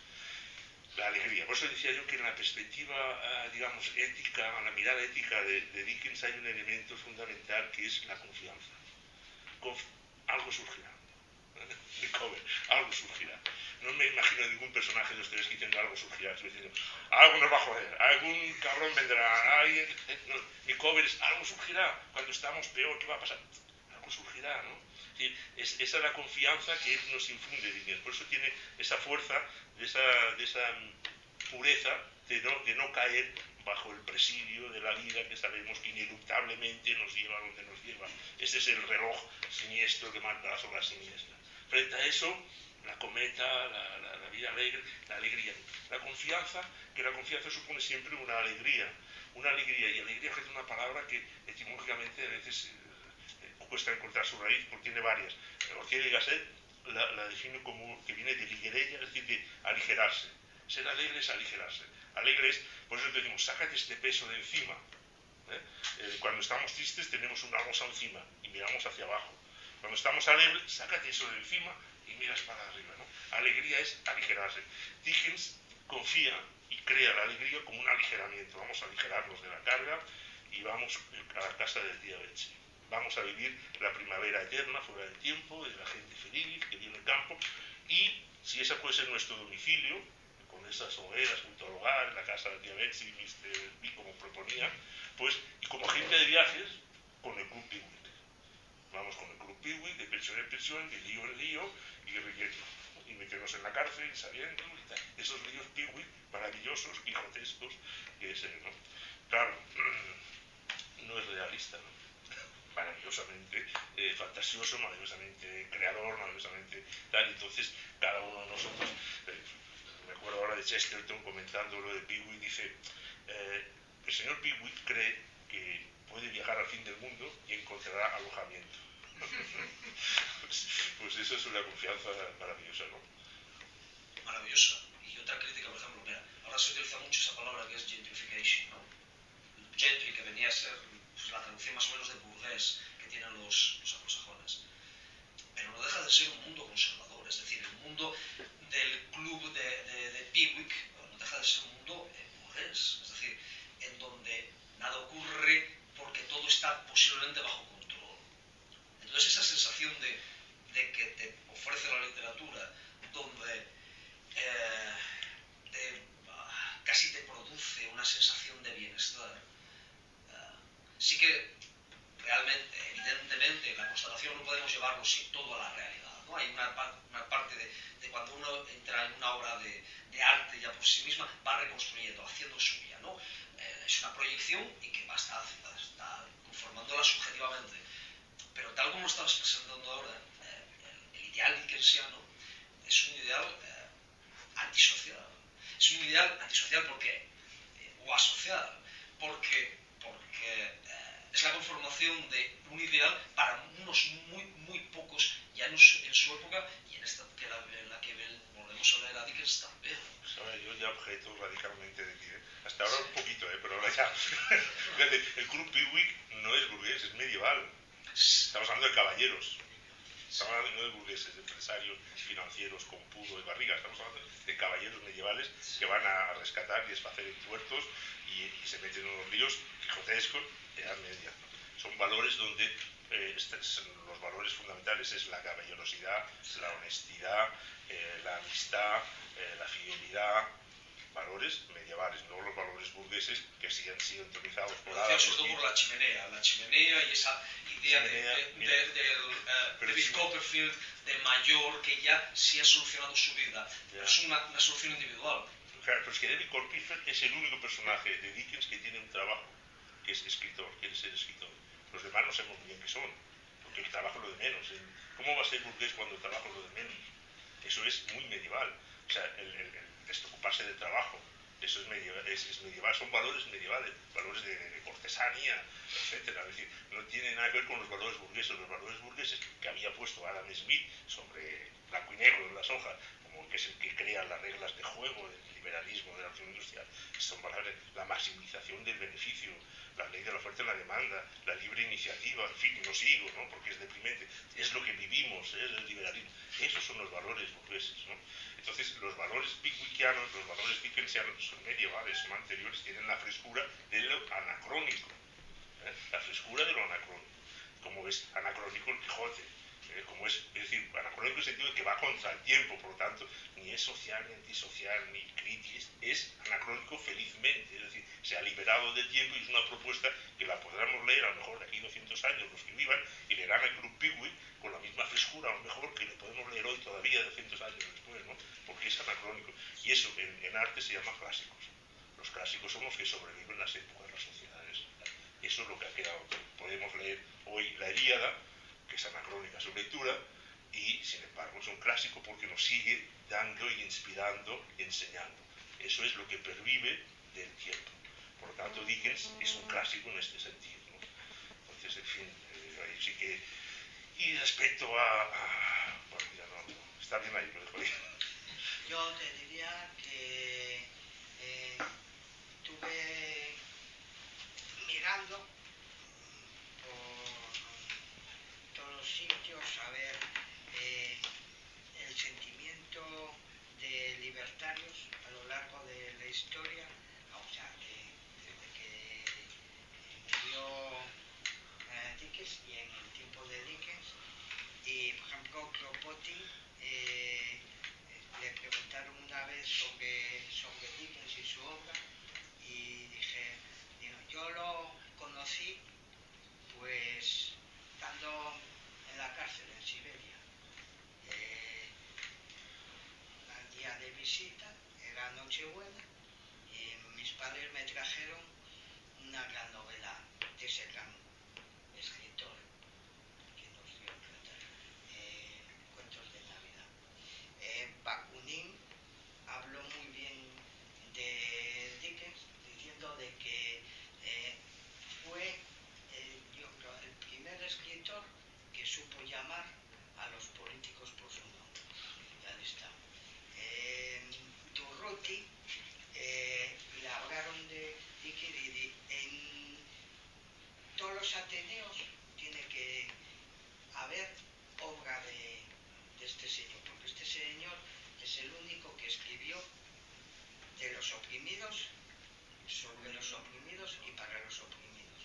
la alegría. Por eso decía yo que en la perspectiva, digamos, ética, la mirada ética de, de Dickens hay un elemento fundamental que es la confianza. Conf algo surgirá. Recover, algo surgirá. No me imagino ningún personaje de ustedes diciendo algo surgirá, estoy diciendo, algo nos va a joder, algún cabrón vendrá, alguien, no, mi cover es, algo surgirá, cuando estamos peor, ¿qué va a pasar? Algo surgirá, ¿no? Sí, es, esa es la confianza que él nos infunde, Dickens, por eso tiene esa fuerza, de esa, de esa pureza de no, de no caer bajo el presidio de la vida que sabemos que ineluctablemente nos lleva a donde nos lleva. Ese es el reloj siniestro que marca las horas siniestras. Frente a eso, la cometa, la, la, la vida alegre, la alegría. La confianza, que la confianza supone siempre una alegría. Una alegría, y alegría es una palabra que etimológicamente a veces eh, cuesta encontrar su raíz, porque tiene varias. Ortega y Gasset la, la define como que viene de ligerella, es decir, de aligerarse. Ser alegre es aligerarse. Alegre es, por eso decimos, sácate este peso de encima. ¿eh? Eh, cuando estamos tristes tenemos una losa encima y miramos hacia abajo. Cuando estamos alegres, sácate eso de encima y miras para arriba, ¿no? Alegría es aligerarse. Dickens confía y crea la alegría como un aligeramiento. Vamos a aligerarnos de la carga y vamos a la casa del tía Betsy. Vamos a vivir la primavera eterna, fuera del tiempo, de la gente feliz que vive en el campo. Y si ese puede ser nuestro domicilio, con esas hogueras junto al hogar, en la casa de tía Betsy, mister B, como proponía, pues, y como agente de viajes, con el Club Pickwick. Vamos con el Club Pickwick, de pensión en pensión, de lío en lío, y guerrillero, y meternos en la cárcel, sabiendo, y tal. Esos líos Pickwick maravillosos, quijotescos, que es él, ¿no? Claro, no es realista, ¿no? Maravillosamente eh, fantasioso, maravillosamente creador, maravillosamente tal, entonces cada uno de nosotros, eh, me acuerdo ahora de Chesterton comentando lo de Pickwick, dice, eh, el señor Pickwick cree que puede viajar al fin del mundo y encontrará alojamiento. pues, pues eso es una confianza maravillosa, ¿no? Maravillosa. Y otra crítica, por ejemplo, mira, ahora se utiliza mucho esa palabra que es gentrification, ¿no? Gentry, que venía a ser pues, la traducción más o menos de burgués que tienen los, los anglosajones. Pero no deja de ser un mundo conservador, es decir, el mundo del club de, de, de Pickwick no deja de ser un mundo eh, burgués, es decir, en donde nada ocurre porque todo está posiblemente bajo control. Entonces esa sensación de, de que te ofrece la literatura, donde eh, te, uh, casi te produce una sensación de bienestar, uh, sí que realmente, evidentemente, la constatación no podemos llevarlo sí, todo a la realidad, ¿no? Hay una, una parte de, de cuando uno entra en una obra de, de arte ya por sí misma, va reconstruyendo, haciendo suya, ¿no? Eh, es una proyección y que va a estar, estar conformándola subjetivamente. Pero tal como lo estabas presentando ahora, eh, el, el ideal dickensiano es un ideal eh, antisocial. Es un ideal antisocial porque, eh, o asocial, porque, porque eh, es la conformación de un ideal para unos muy, muy pocos, ya en su, en su época, y en esta que la, en la que volvemos a leer a Dickens también. Pues, yo ya objeto radicalmente de ti, ¿eh? Hasta ahora un poquito, ¿eh? Pero ahora ya. El Club Pickwick no es burgués, es medieval. Estamos hablando de caballeros. Estamos hablando de burgueses, de empresarios financieros con pudo y barriga, estamos hablando de caballeros medievales que van a rescatar y desfacer en puertos y, y se meten en unos líos quijotescos de edad media. Son valores donde eh, los valores fundamentales es la caballerosidad, la honestidad, eh, la amistad, eh, la fidelidad, valores medievales, no los valores burgueses que sí han sido utilizados por árabes. Sobre todo por la chimenea, la chimenea y esa idea chimenea, de, de, de, del uh, David Copperfield de mayor que ya sí ha solucionado su vida, pero es una, una solución individual. Claro, pero es que David Copperfield es el único personaje de Dickens que tiene un trabajo, que es escritor, quiere ser escritor. Los demás no sabemos bien qué son, porque el trabajo es lo de menos. ¿Cómo va a ser burgués cuando el trabajo es lo de menos? Eso es muy medieval. O sea, el, el, el desocuparse del trabajo, eso es medieval, es, es medieval, son valores medievales, valores de, de cortesanía, etcétera. Es decir, no tiene nada que ver con los valores burgueses. Los valores burgueses que había puesto Adam Smith sobre blanco y negro en las hojas, como que es el que crea las reglas de juego del liberalismo de la acción industrial, son valores, la maximización del beneficio, la ley de la oferta y la demanda, la libre iniciativa, en fin, no sigo, ¿no? Porque es deprimente, es lo que vivimos, es el liberalismo. Esos son los valores burgueses, ¿no? Entonces, los valores pickwickianos, los valores dickensianos son medievales, son anteriores, tienen la frescura de lo anacrónico, ¿eh? La frescura de lo anacrónico. Como ves, anacrónico el Quijote, ¿eh? Como es, es decir, anacrónico en el sentido de que va contra el tiempo, por lo tanto, ni es social, ni antisocial, ni crítico, es anacrónico felizmente, es decir, se ha liberado del tiempo y es una propuesta que la podremos leer a lo mejor de aquí doscientos años los que vivan y leerán el Club Pickwick con la misma frescura a lo mejor que le podemos leer hoy todavía doscientos años después, ¿no? Porque es anacrónico. Y eso en, en arte se llama clásicos. Los clásicos son los que sobreviven las épocas, las sociedades. Eso es lo que ha quedado. Podemos leer hoy la Ilíada, que es anacrónica su lectura, y sin embargo es un clásico porque nos sigue dando y inspirando, enseñando. Eso es lo que pervive del tiempo. Por lo tanto, Dickens es un clásico en este sentido, ¿no? Entonces, en fin, eh, ahí sí que... Y respecto a... a bueno, ya no, no, está bien ahí, lo dejo ahí. Yo te diría que eh, estuve mirando por todos los sitios a ver eh, el sentimiento de libertarios a lo largo de la historia, o sea, de, desde que murió eh, Dickens y en el tiempo de Dickens. Y por ejemplo, Kropotkin eh, le preguntaron una vez sobre, sobre Dickens y su obra y dije, digo, yo lo conocí pues estando en la cárcel en Siberia. Eh, al día de visita, era Nochebuena, y mis padres me trajeron una gran novela de ese gran escritor que nos dio eh, Cuentos de Navidad. Eh, Bakunin habló muy bien de Dickens, diciendo de que eh, fue eh, yo creo, el primer escritor que supo llamar a los políticos por su nombre. Ya está. Eh, Durruti eh, le hablaron de Dickens y de, en todos los Ateneos tiene que haber obra de, de este señor, porque este señor es el único que escribió de los oprimidos, sobre los oprimidos y para los oprimidos.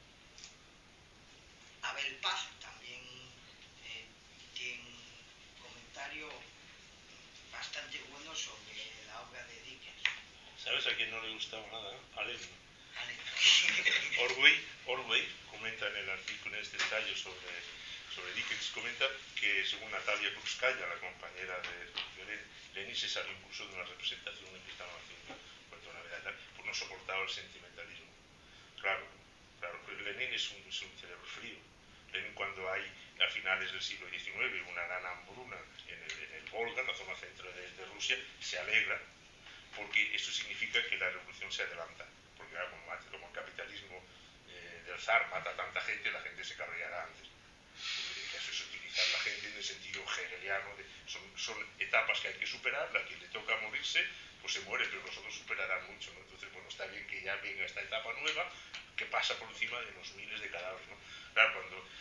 Abel Paz también eh, tiene un comentario bastante bueno sobre la obra de Dickens. ¿Sabes a quién no le gustaba nada? A Lenin. Vale. Orwell, Orwell comenta en el artículo, en este ensayo sobre, sobre Dickens, comenta que según Natalia Krupskaya, la compañera de, de Lenin, se salió incluso de una representación en que estaban haciendo cuento de Navidad, pues no soportaba el sentimentalismo. Claro, claro, Lenin es un, es un cerebro frío. Lenin, cuando hay a finales del siglo diecinueve una gran hambruna en el, en el Volga, en la zona centro de, de Rusia, se alegra porque eso significa que la revolución se adelanta, porque claro, como, como el capitalismo eh, del zar mata a tanta gente, la gente se cabreará antes. Eso es utilizar la gente en el sentido hegeliano, de, son, son etapas que hay que superar, la que le toca morirse, pues se muere, pero los otros superarán mucho, ¿no? Entonces, bueno, está bien que ya venga esta etapa nueva, que pasa por encima de los miles de cadáveres, ¿no? Claro, cuando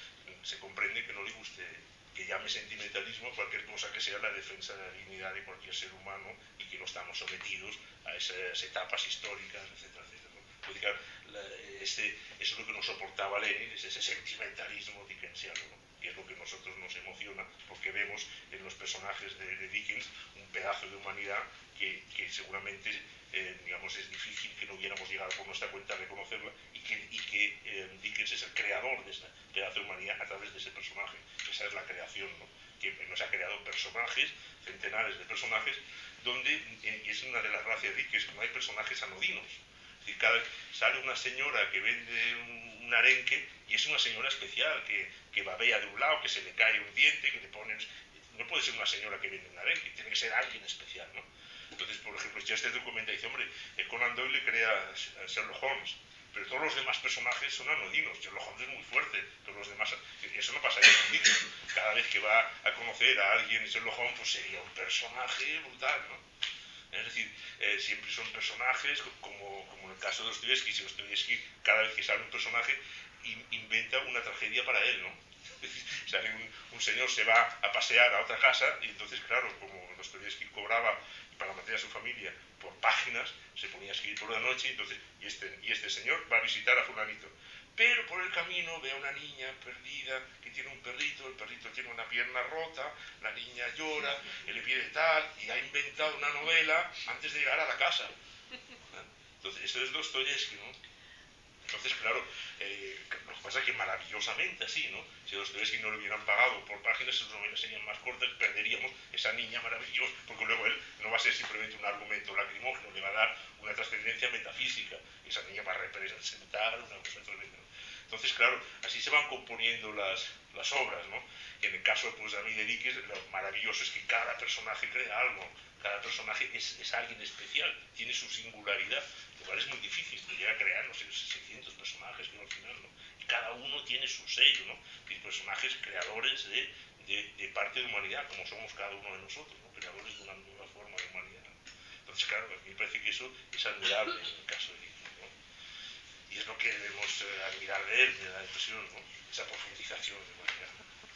se comprende que no le guste, que llame sentimentalismo cualquier cosa que sea la defensa de la dignidad de cualquier ser humano y que no estamos sometidos a esas etapas históricas, etcétera, etcétera, ¿no? Pues, claro, la, este, eso es lo que nos soportaba Lenin, es ese sentimentalismo dickensiano, ¿no? Y es lo que a nosotros nos emociona, porque vemos en los personajes de, de Dickens un pedazo de humanidad que, que seguramente eh, digamos, es difícil que no hubiéramos llegado por nuestra cuenta a reconocerla, y que, y que eh, Dickens es el creador de ese pedazo de humanidad a través de ese personaje. Esa es la creación, ¿no? Que nos ha creado personajes, centenares de personajes, donde, eh, y es una de las gracias de Dickens, que no hay personajes anodinos. Es decir, cada, sale una señora que vende un, un arenque y es una señora especial, que, que babea de un lado, que se le cae un diente, que le ponen... No puede ser una señora que vende un arenque, tiene que ser alguien especial, ¿no? Entonces, por ejemplo, ya este documento dice, hombre, Conan Doyle crea a Sherlock Holmes, pero todos los demás personajes son anodinos. Sherlock Holmes es muy fuerte, todos los demás... Eso no pasaría con Dickens. Cada vez que va a conocer a alguien Sherlock Holmes, pues sería un personaje brutal, ¿no? Es decir, eh, siempre son personajes, como, como en el caso de Dostoyevsky. Si Dostoyevsky, cada vez que sale un personaje, in, inventa una tragedia para él, ¿no? Es decir, sale un, un señor, se va a pasear a otra casa, y entonces, claro, como Dostoyevsky cobraba para mantener a su familia por páginas, se ponía a escribir por la noche, y entonces, y este, y este señor va a visitar a fulanito. Pero por el camino ve a una niña perdida que tiene un perrito, el perrito tiene una pierna rota, la niña llora, él le pide tal, y ha inventado una novela antes de llegar a la casa. Entonces, esto es Dostoyevsky, ¿no? Entonces, claro, eh, lo que pasa es que maravillosamente así, ¿no? Si a Dostoyevsky no le hubieran pagado por páginas, sus novelas serían más cortas, perderíamos esa niña maravillosa, porque luego él no va a ser simplemente un argumento lacrimógeno, le va a dar una trascendencia metafísica, y esa niña va a representar una cosa tremenda. Entonces, claro, así se van componiendo las, las obras, ¿no? Y en el caso, pues, a mí de Dickens, lo maravilloso es que cada personaje crea algo, cada personaje es, es alguien especial, tiene su singularidad, lo cual es muy difícil, llega a crear, no sé, seiscientos personajes, que al final, ¿no? Y cada uno tiene su sello, ¿no? Y personajes creadores de, de, de parte de humanidad, como somos cada uno de nosotros, ¿no? Creadores de una nueva forma de humanidad, ¿no? Entonces, claro, a mí me parece que eso es admirable en el caso de Dickens, ¿no? Y es lo que debemos eh, admirar de él, me da la impresión, ¿no? Esa profundización de humanidad.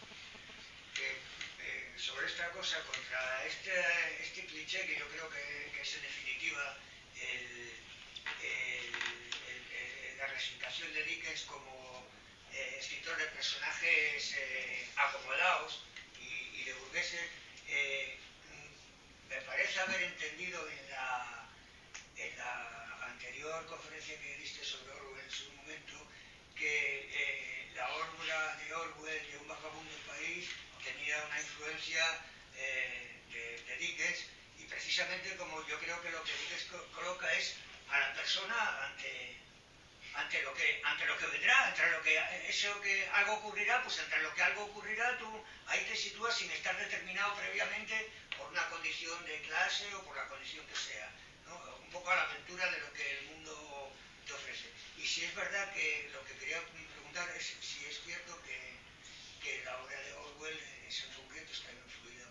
Eh, eh, sobre esta cosa, contra este, este cliché que yo creo que, que es en definitiva el, el, el, el, la representación de Dickens como eh, escritor de personajes eh, acomodados y, y de burgueses, eh, me parece haber entendido en la, en la anterior conferencia que diste sobre Orwell en su momento, que eh, la obra de Orwell, de Un vagabundo en París, tenía una influencia eh, de, de Dickens, y precisamente como yo creo que lo que Dickens coloca es a la persona ante, ante, lo, que, ante lo que vendrá, entre lo que, eso que algo ocurrirá, pues entre lo que algo ocurrirá, tú ahí te sitúas sin estar determinado previamente por una condición de clase o por la condición que sea, ¿no? Un poco a la aventura de lo que el mundo te ofrece. Y si es verdad que lo que quería preguntar es si es cierto que, que la obra de Orwell, ese en concreto, está influida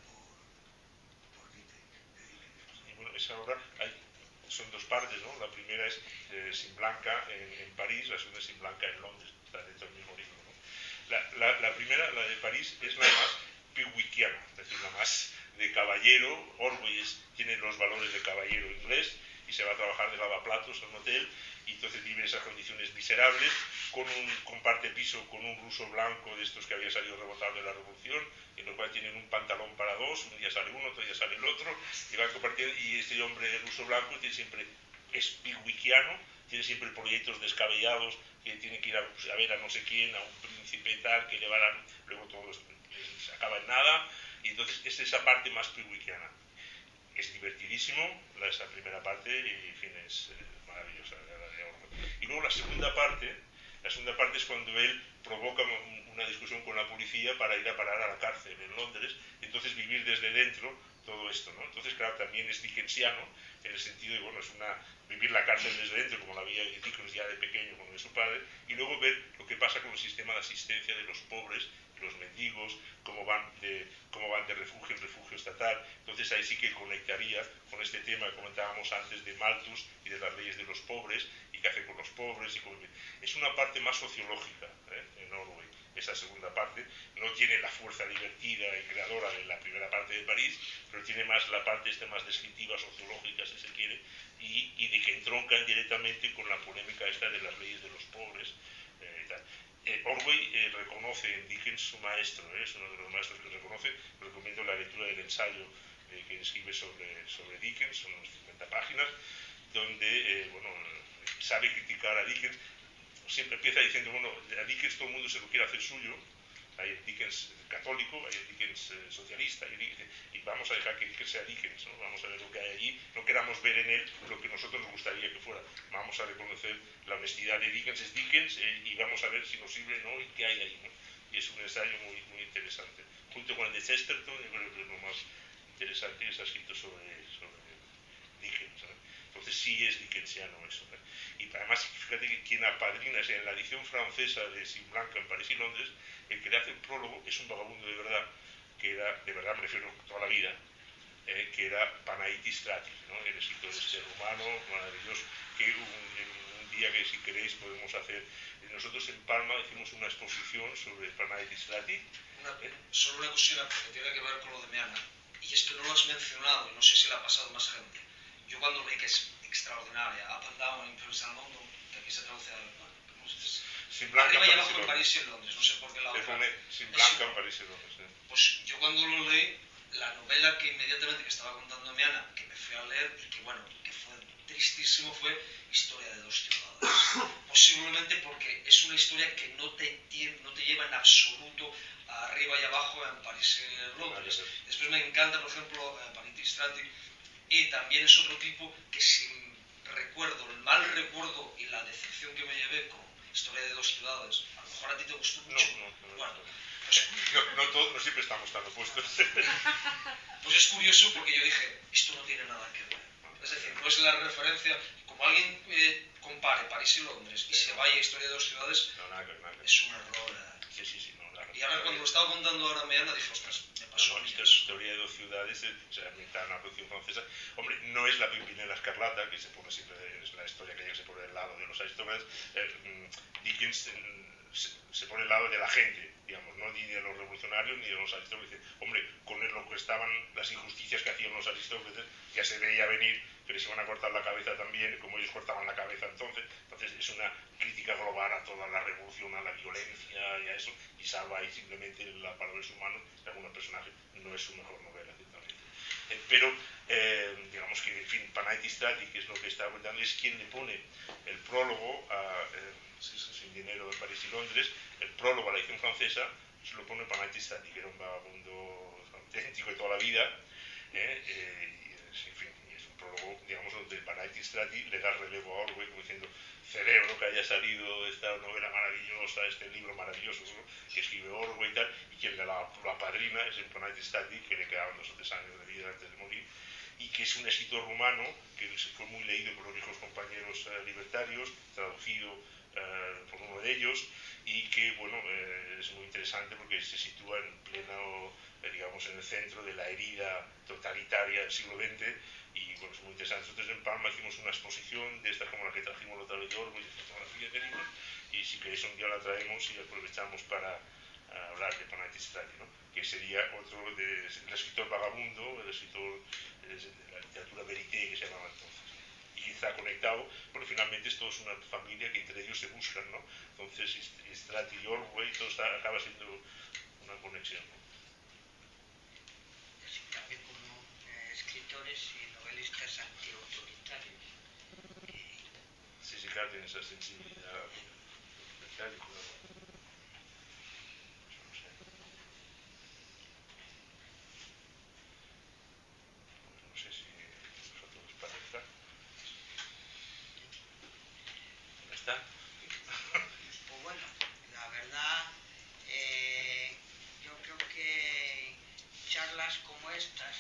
por, por Dickens. Y bueno, esa obra hay, son dos partes, ¿no? La primera es eh, Sin Blanca en, en París, la segunda es Sin Blanca en Londres, está dentro del mismo libro, ¿no? La, la, la primera, la de París, es la más pickwickiana, es decir, la más de caballero. Orwell es, tiene los valores de caballero inglés y se va a trabajar de lavaplatos en un hotel, y entonces vive en esas condiciones miserables, con un, comparte piso con un ruso blanco de estos que había salido rebotado de la revolución, en lo cual tienen un pantalón para dos, un día sale uno, otro día sale el otro, y van compartiendo, y este hombre ruso blanco tiene siempre, es pickwickiano, tiene siempre proyectos descabellados, que tiene que ir a, pues, a ver a no sé quién, a un príncipe tal, que le va a dar, luego todo se acaba en nada, y entonces es esa parte más pickwickiana. Es divertidísimo la, esa primera parte, y en fin, es eh, maravillosa la de Orwell. Y luego la segunda parte, la segunda parte es cuando él provoca una discusión con la policía para ir a parar a la cárcel en Londres, y entonces vivir desde dentro todo esto, ¿no? Entonces, claro, también es dickensiano, en el sentido de, bueno, es una, vivir la cárcel desde dentro, como la veía Dickens ya de pequeño, como de su padre, y luego ver lo que pasa con el sistema de asistencia de los pobres, los mendigos, cómo van de, cómo van de refugio en refugio estatal. Entonces ahí sí que conectaría con este tema que comentábamos antes de Malthus y de las leyes de los pobres, y qué hace con los pobres. Y cómo... Es una parte más sociológica, ¿eh? En Orwell. esa segunda parte. No tiene la fuerza divertida y creadora de la primera parte de París, pero tiene más la parte esta más descriptiva, sociológica, si se quiere, y, y de que entroncan directamente con la polémica esta de las leyes de los pobres. Eh, y tal. Eh, Orwell eh, reconoce en Dickens su maestro, eh, es uno de los maestros que reconoce. Recomiendo la lectura del ensayo eh, que escribe sobre, sobre Dickens, son unas cincuenta páginas, donde eh, bueno, sabe criticar a Dickens. Siempre empieza diciendo, bueno, a Dickens todo el mundo se lo quiere hacer suyo. Hay el Dickens católico, hay el Dickens eh, socialista, y, y vamos a dejar que Dickens sea Dickens, ¿no? Vamos a ver lo que hay allí, no queramos ver en él lo que nosotros nos gustaría que fuera. Vamos a reconocer la honestidad de Dickens, es Dickens, eh, y vamos a ver si nos sirve o no y qué hay ahí, ¿no? Y es un ensayo muy, muy interesante. Junto con el de Chesterton, yo creo que es lo más interesante que se ha escrito sobre, sobre Dickens, ¿no? Entonces sí es dickensiano eso, ¿no? Y además, fíjate que quien apadrina, en la edición francesa de Sin Blanca en París y Londres, el que le hace el prólogo es un vagabundo de verdad, que era, de verdad me refiero toda la vida, eh, que era Panaiti Strati, ¿no? El escritor este rumano, maravilloso, que un, un día que si queréis podemos hacer, nosotros en Palma hicimos una exposición sobre Panaiti Strati. Una, solo una cosilla, porque tiene que ver con lo de Meana, y es que no lo has mencionado, y no sé si le ha pasado a más gente. Yo cuando leí que es extraordinaria, Up and Down in Paris and London, que aquí se traduce al... ¿cómo se dice? Sin Blanca, arriba y París abajo en París y en Londres, no sé por qué la se otra. pone Sin Blanca en París y Londres. ¿Eh? Pues yo cuando lo leí, la novela que inmediatamente que estaba contando Meana, que me fui a leer y que bueno, que fue tristísimo, fue Historia de dos ciudades. Posiblemente porque es una historia que no te, no te lleva en absoluto arriba y abajo en París y en Londres. Después me encanta, por ejemplo, Panaiti Strati, y también es otro tipo que sin recuerdo, el mal recuerdo y la decepción que me llevé con Historia de dos ciudades, a lo mejor a ti te gustó mucho. No, no, no, bueno, pues, no, no, todo, no siempre estamos tan opuestos. Pues es curioso porque yo dije, esto no tiene nada que ver. Es decir, no es la referencia, como alguien eh, compare París y Londres y sí, se vaya a Historia de dos ciudades, no, nada, nada. Es un error. Eh. Sí, sí, sí, no, claro. Y ahora cuando lo estaba contando ahora Meana, dije, ostras, me pasó no, a mí. Esta Historia de dos ciudades, o sea, ambientada en la producción francesa. Hombre, no es la Pimpinela Escarlata, que se pone siempre, es la historia que se pone del lado de los aristócratas. Eh, Dickens eh, se, se pone al lado de la gente, digamos, no ni de los revolucionarios ni de los aristócratas. Dice, hombre, con lo que estaban, las injusticias que hacían los aristócratas, ya se veía venir que les iban a cortar la cabeza también, como ellos cortaban la cabeza entonces. Entonces es una crítica global a toda la revolución, a la violencia y a eso, y salva ahí simplemente la valores humanos de algún personaje. No es su mejor novela, ciertamente. Eh, pero, eh, digamos que, en fin, Panaiti Strati, que es lo que está contando, es quien le pone el prólogo a eh, Sin dinero de París y Londres, el prólogo a la edición francesa, se lo pone Panaiti Strati, que era un vagabundo auténtico de toda la vida, eh, eh, y es, en fin, y es un prólogo, digamos, donde Panaiti Strati le da relevo a Orwell, como diciendo, cerebro que haya salido de esta novela maravillosa, este libro maravilloso, ¿no?, que escribe Orwell y tal, y quien le la, la padrina es el Panaiti Strati, que le quedaban dos o tres años de vida antes de morir, y que es un escritor rumano que fue muy leído por los viejos compañeros eh, libertarios, traducido eh, por uno de ellos, y que, bueno, eh, es muy interesante porque se sitúa en pleno, eh, digamos, en el centro de la herida totalitaria del siglo veinte, y bueno, es muy interesante. Nosotros en Palma hicimos una exposición de estas como la que trajimos la otra vez de Orwell, de fotografías de libros, y si queréis un día la traemos y aprovechamos para uh, hablar de Panaiti Strati, ¿no?, que sería otro de, el escritor vagabundo, el escritor de, de la literatura verité que se llamaba entonces, y que está conectado, porque finalmente esto es una familia que entre ellos se buscan, ¿no? Entonces Strati y Orwell, todo está, acaba siendo una conexión, ¿no? Sí, también como eh, escritores y novelistas antiautoritarios. Eh, Sí, sí, claro, tiene esa sensibilidad libertaria, claro. Pues bueno, la verdad, eh, yo creo que charlas como estas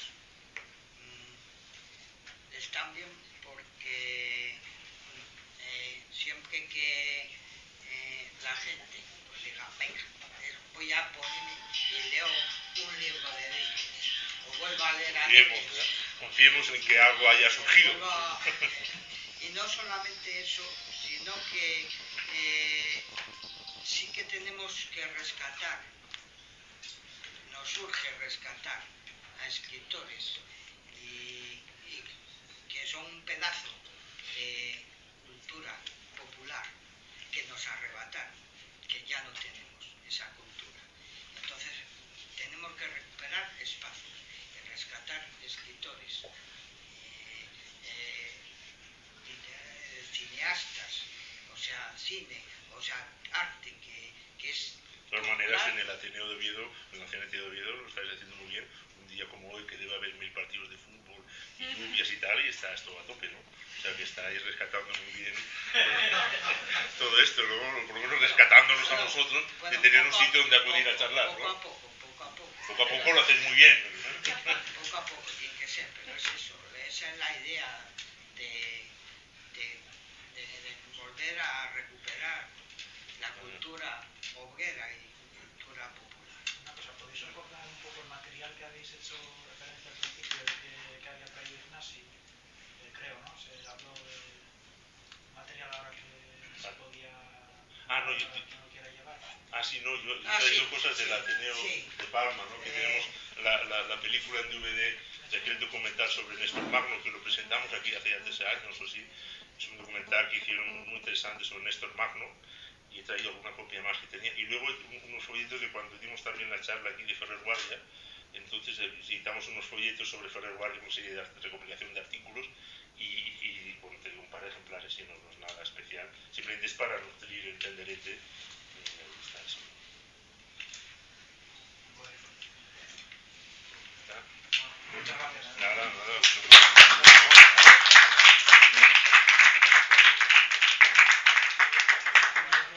mmm, están bien porque eh, siempre que eh, la gente pues diga, venga, voy a ponerme y leo un libro de Dickens, o vuelvo a leer a Confiemos, Dickens. ¿eh? Confiemos en que algo haya surgido. A, y no solamente eso, sino que eh, sí que tenemos que rescatar, nos urge rescatar a escritores y, y que son un pedazo de cultura popular que nos arrebataron, que ya no tenemos esa cultura. Entonces tenemos que recuperar espacios, rescatar escritores, eh, eh, cineastas, o sea, cine, o sea, arte, que, que es... De todas maneras, en el Ateneo de Oviedo, en la Nacional de Oviedo, lo estáis haciendo muy bien, un día como hoy, que debe haber mil partidos de fútbol y lluvias y tal, y está esto a tope, ¿no? O sea, que estáis rescatando muy bien todo esto, ¿no? Por lo menos rescatándonos a nosotros de tener un sitio donde acudir a charlar, ¿no? Poco a poco, poco a poco. Poco a poco lo hacéis muy bien. Poco a poco tiene que ser, pero es eso, esa es la idea de, de, de, de volver a recuperar la cultura obrera y cultura popular. Una cosa, ¿podéis recordar un poco el material que habéis hecho referencia al principio que, que había traído Ignasi? Eh, creo, ¿no? Se habló de material ahora que se podía... Ah, no, yo... que no quiera llevar. Ah, sí, no, yo, yo Ah, he traído sí, cosas del sí, Ateneo sí. de Palma, ¿no? Que Eh. tenemos la, la, la película en D V D de aquel documental sobre Néstor Magno, que lo presentamos aquí hace ya trece años o así. Es un documental que hicieron muy interesante sobre Néstor Magno, y he traído alguna copia más que tenía. Y luego unos folletos de cuando dimos también la charla aquí de Ferrer Guardia. Entonces editamos unos folletos sobre Ferrer Guardia, una serie de recopilación de artículos, y, y bueno, te digo un par de ejemplares y no, no es nada especial, simplemente es para nutrir el tenderete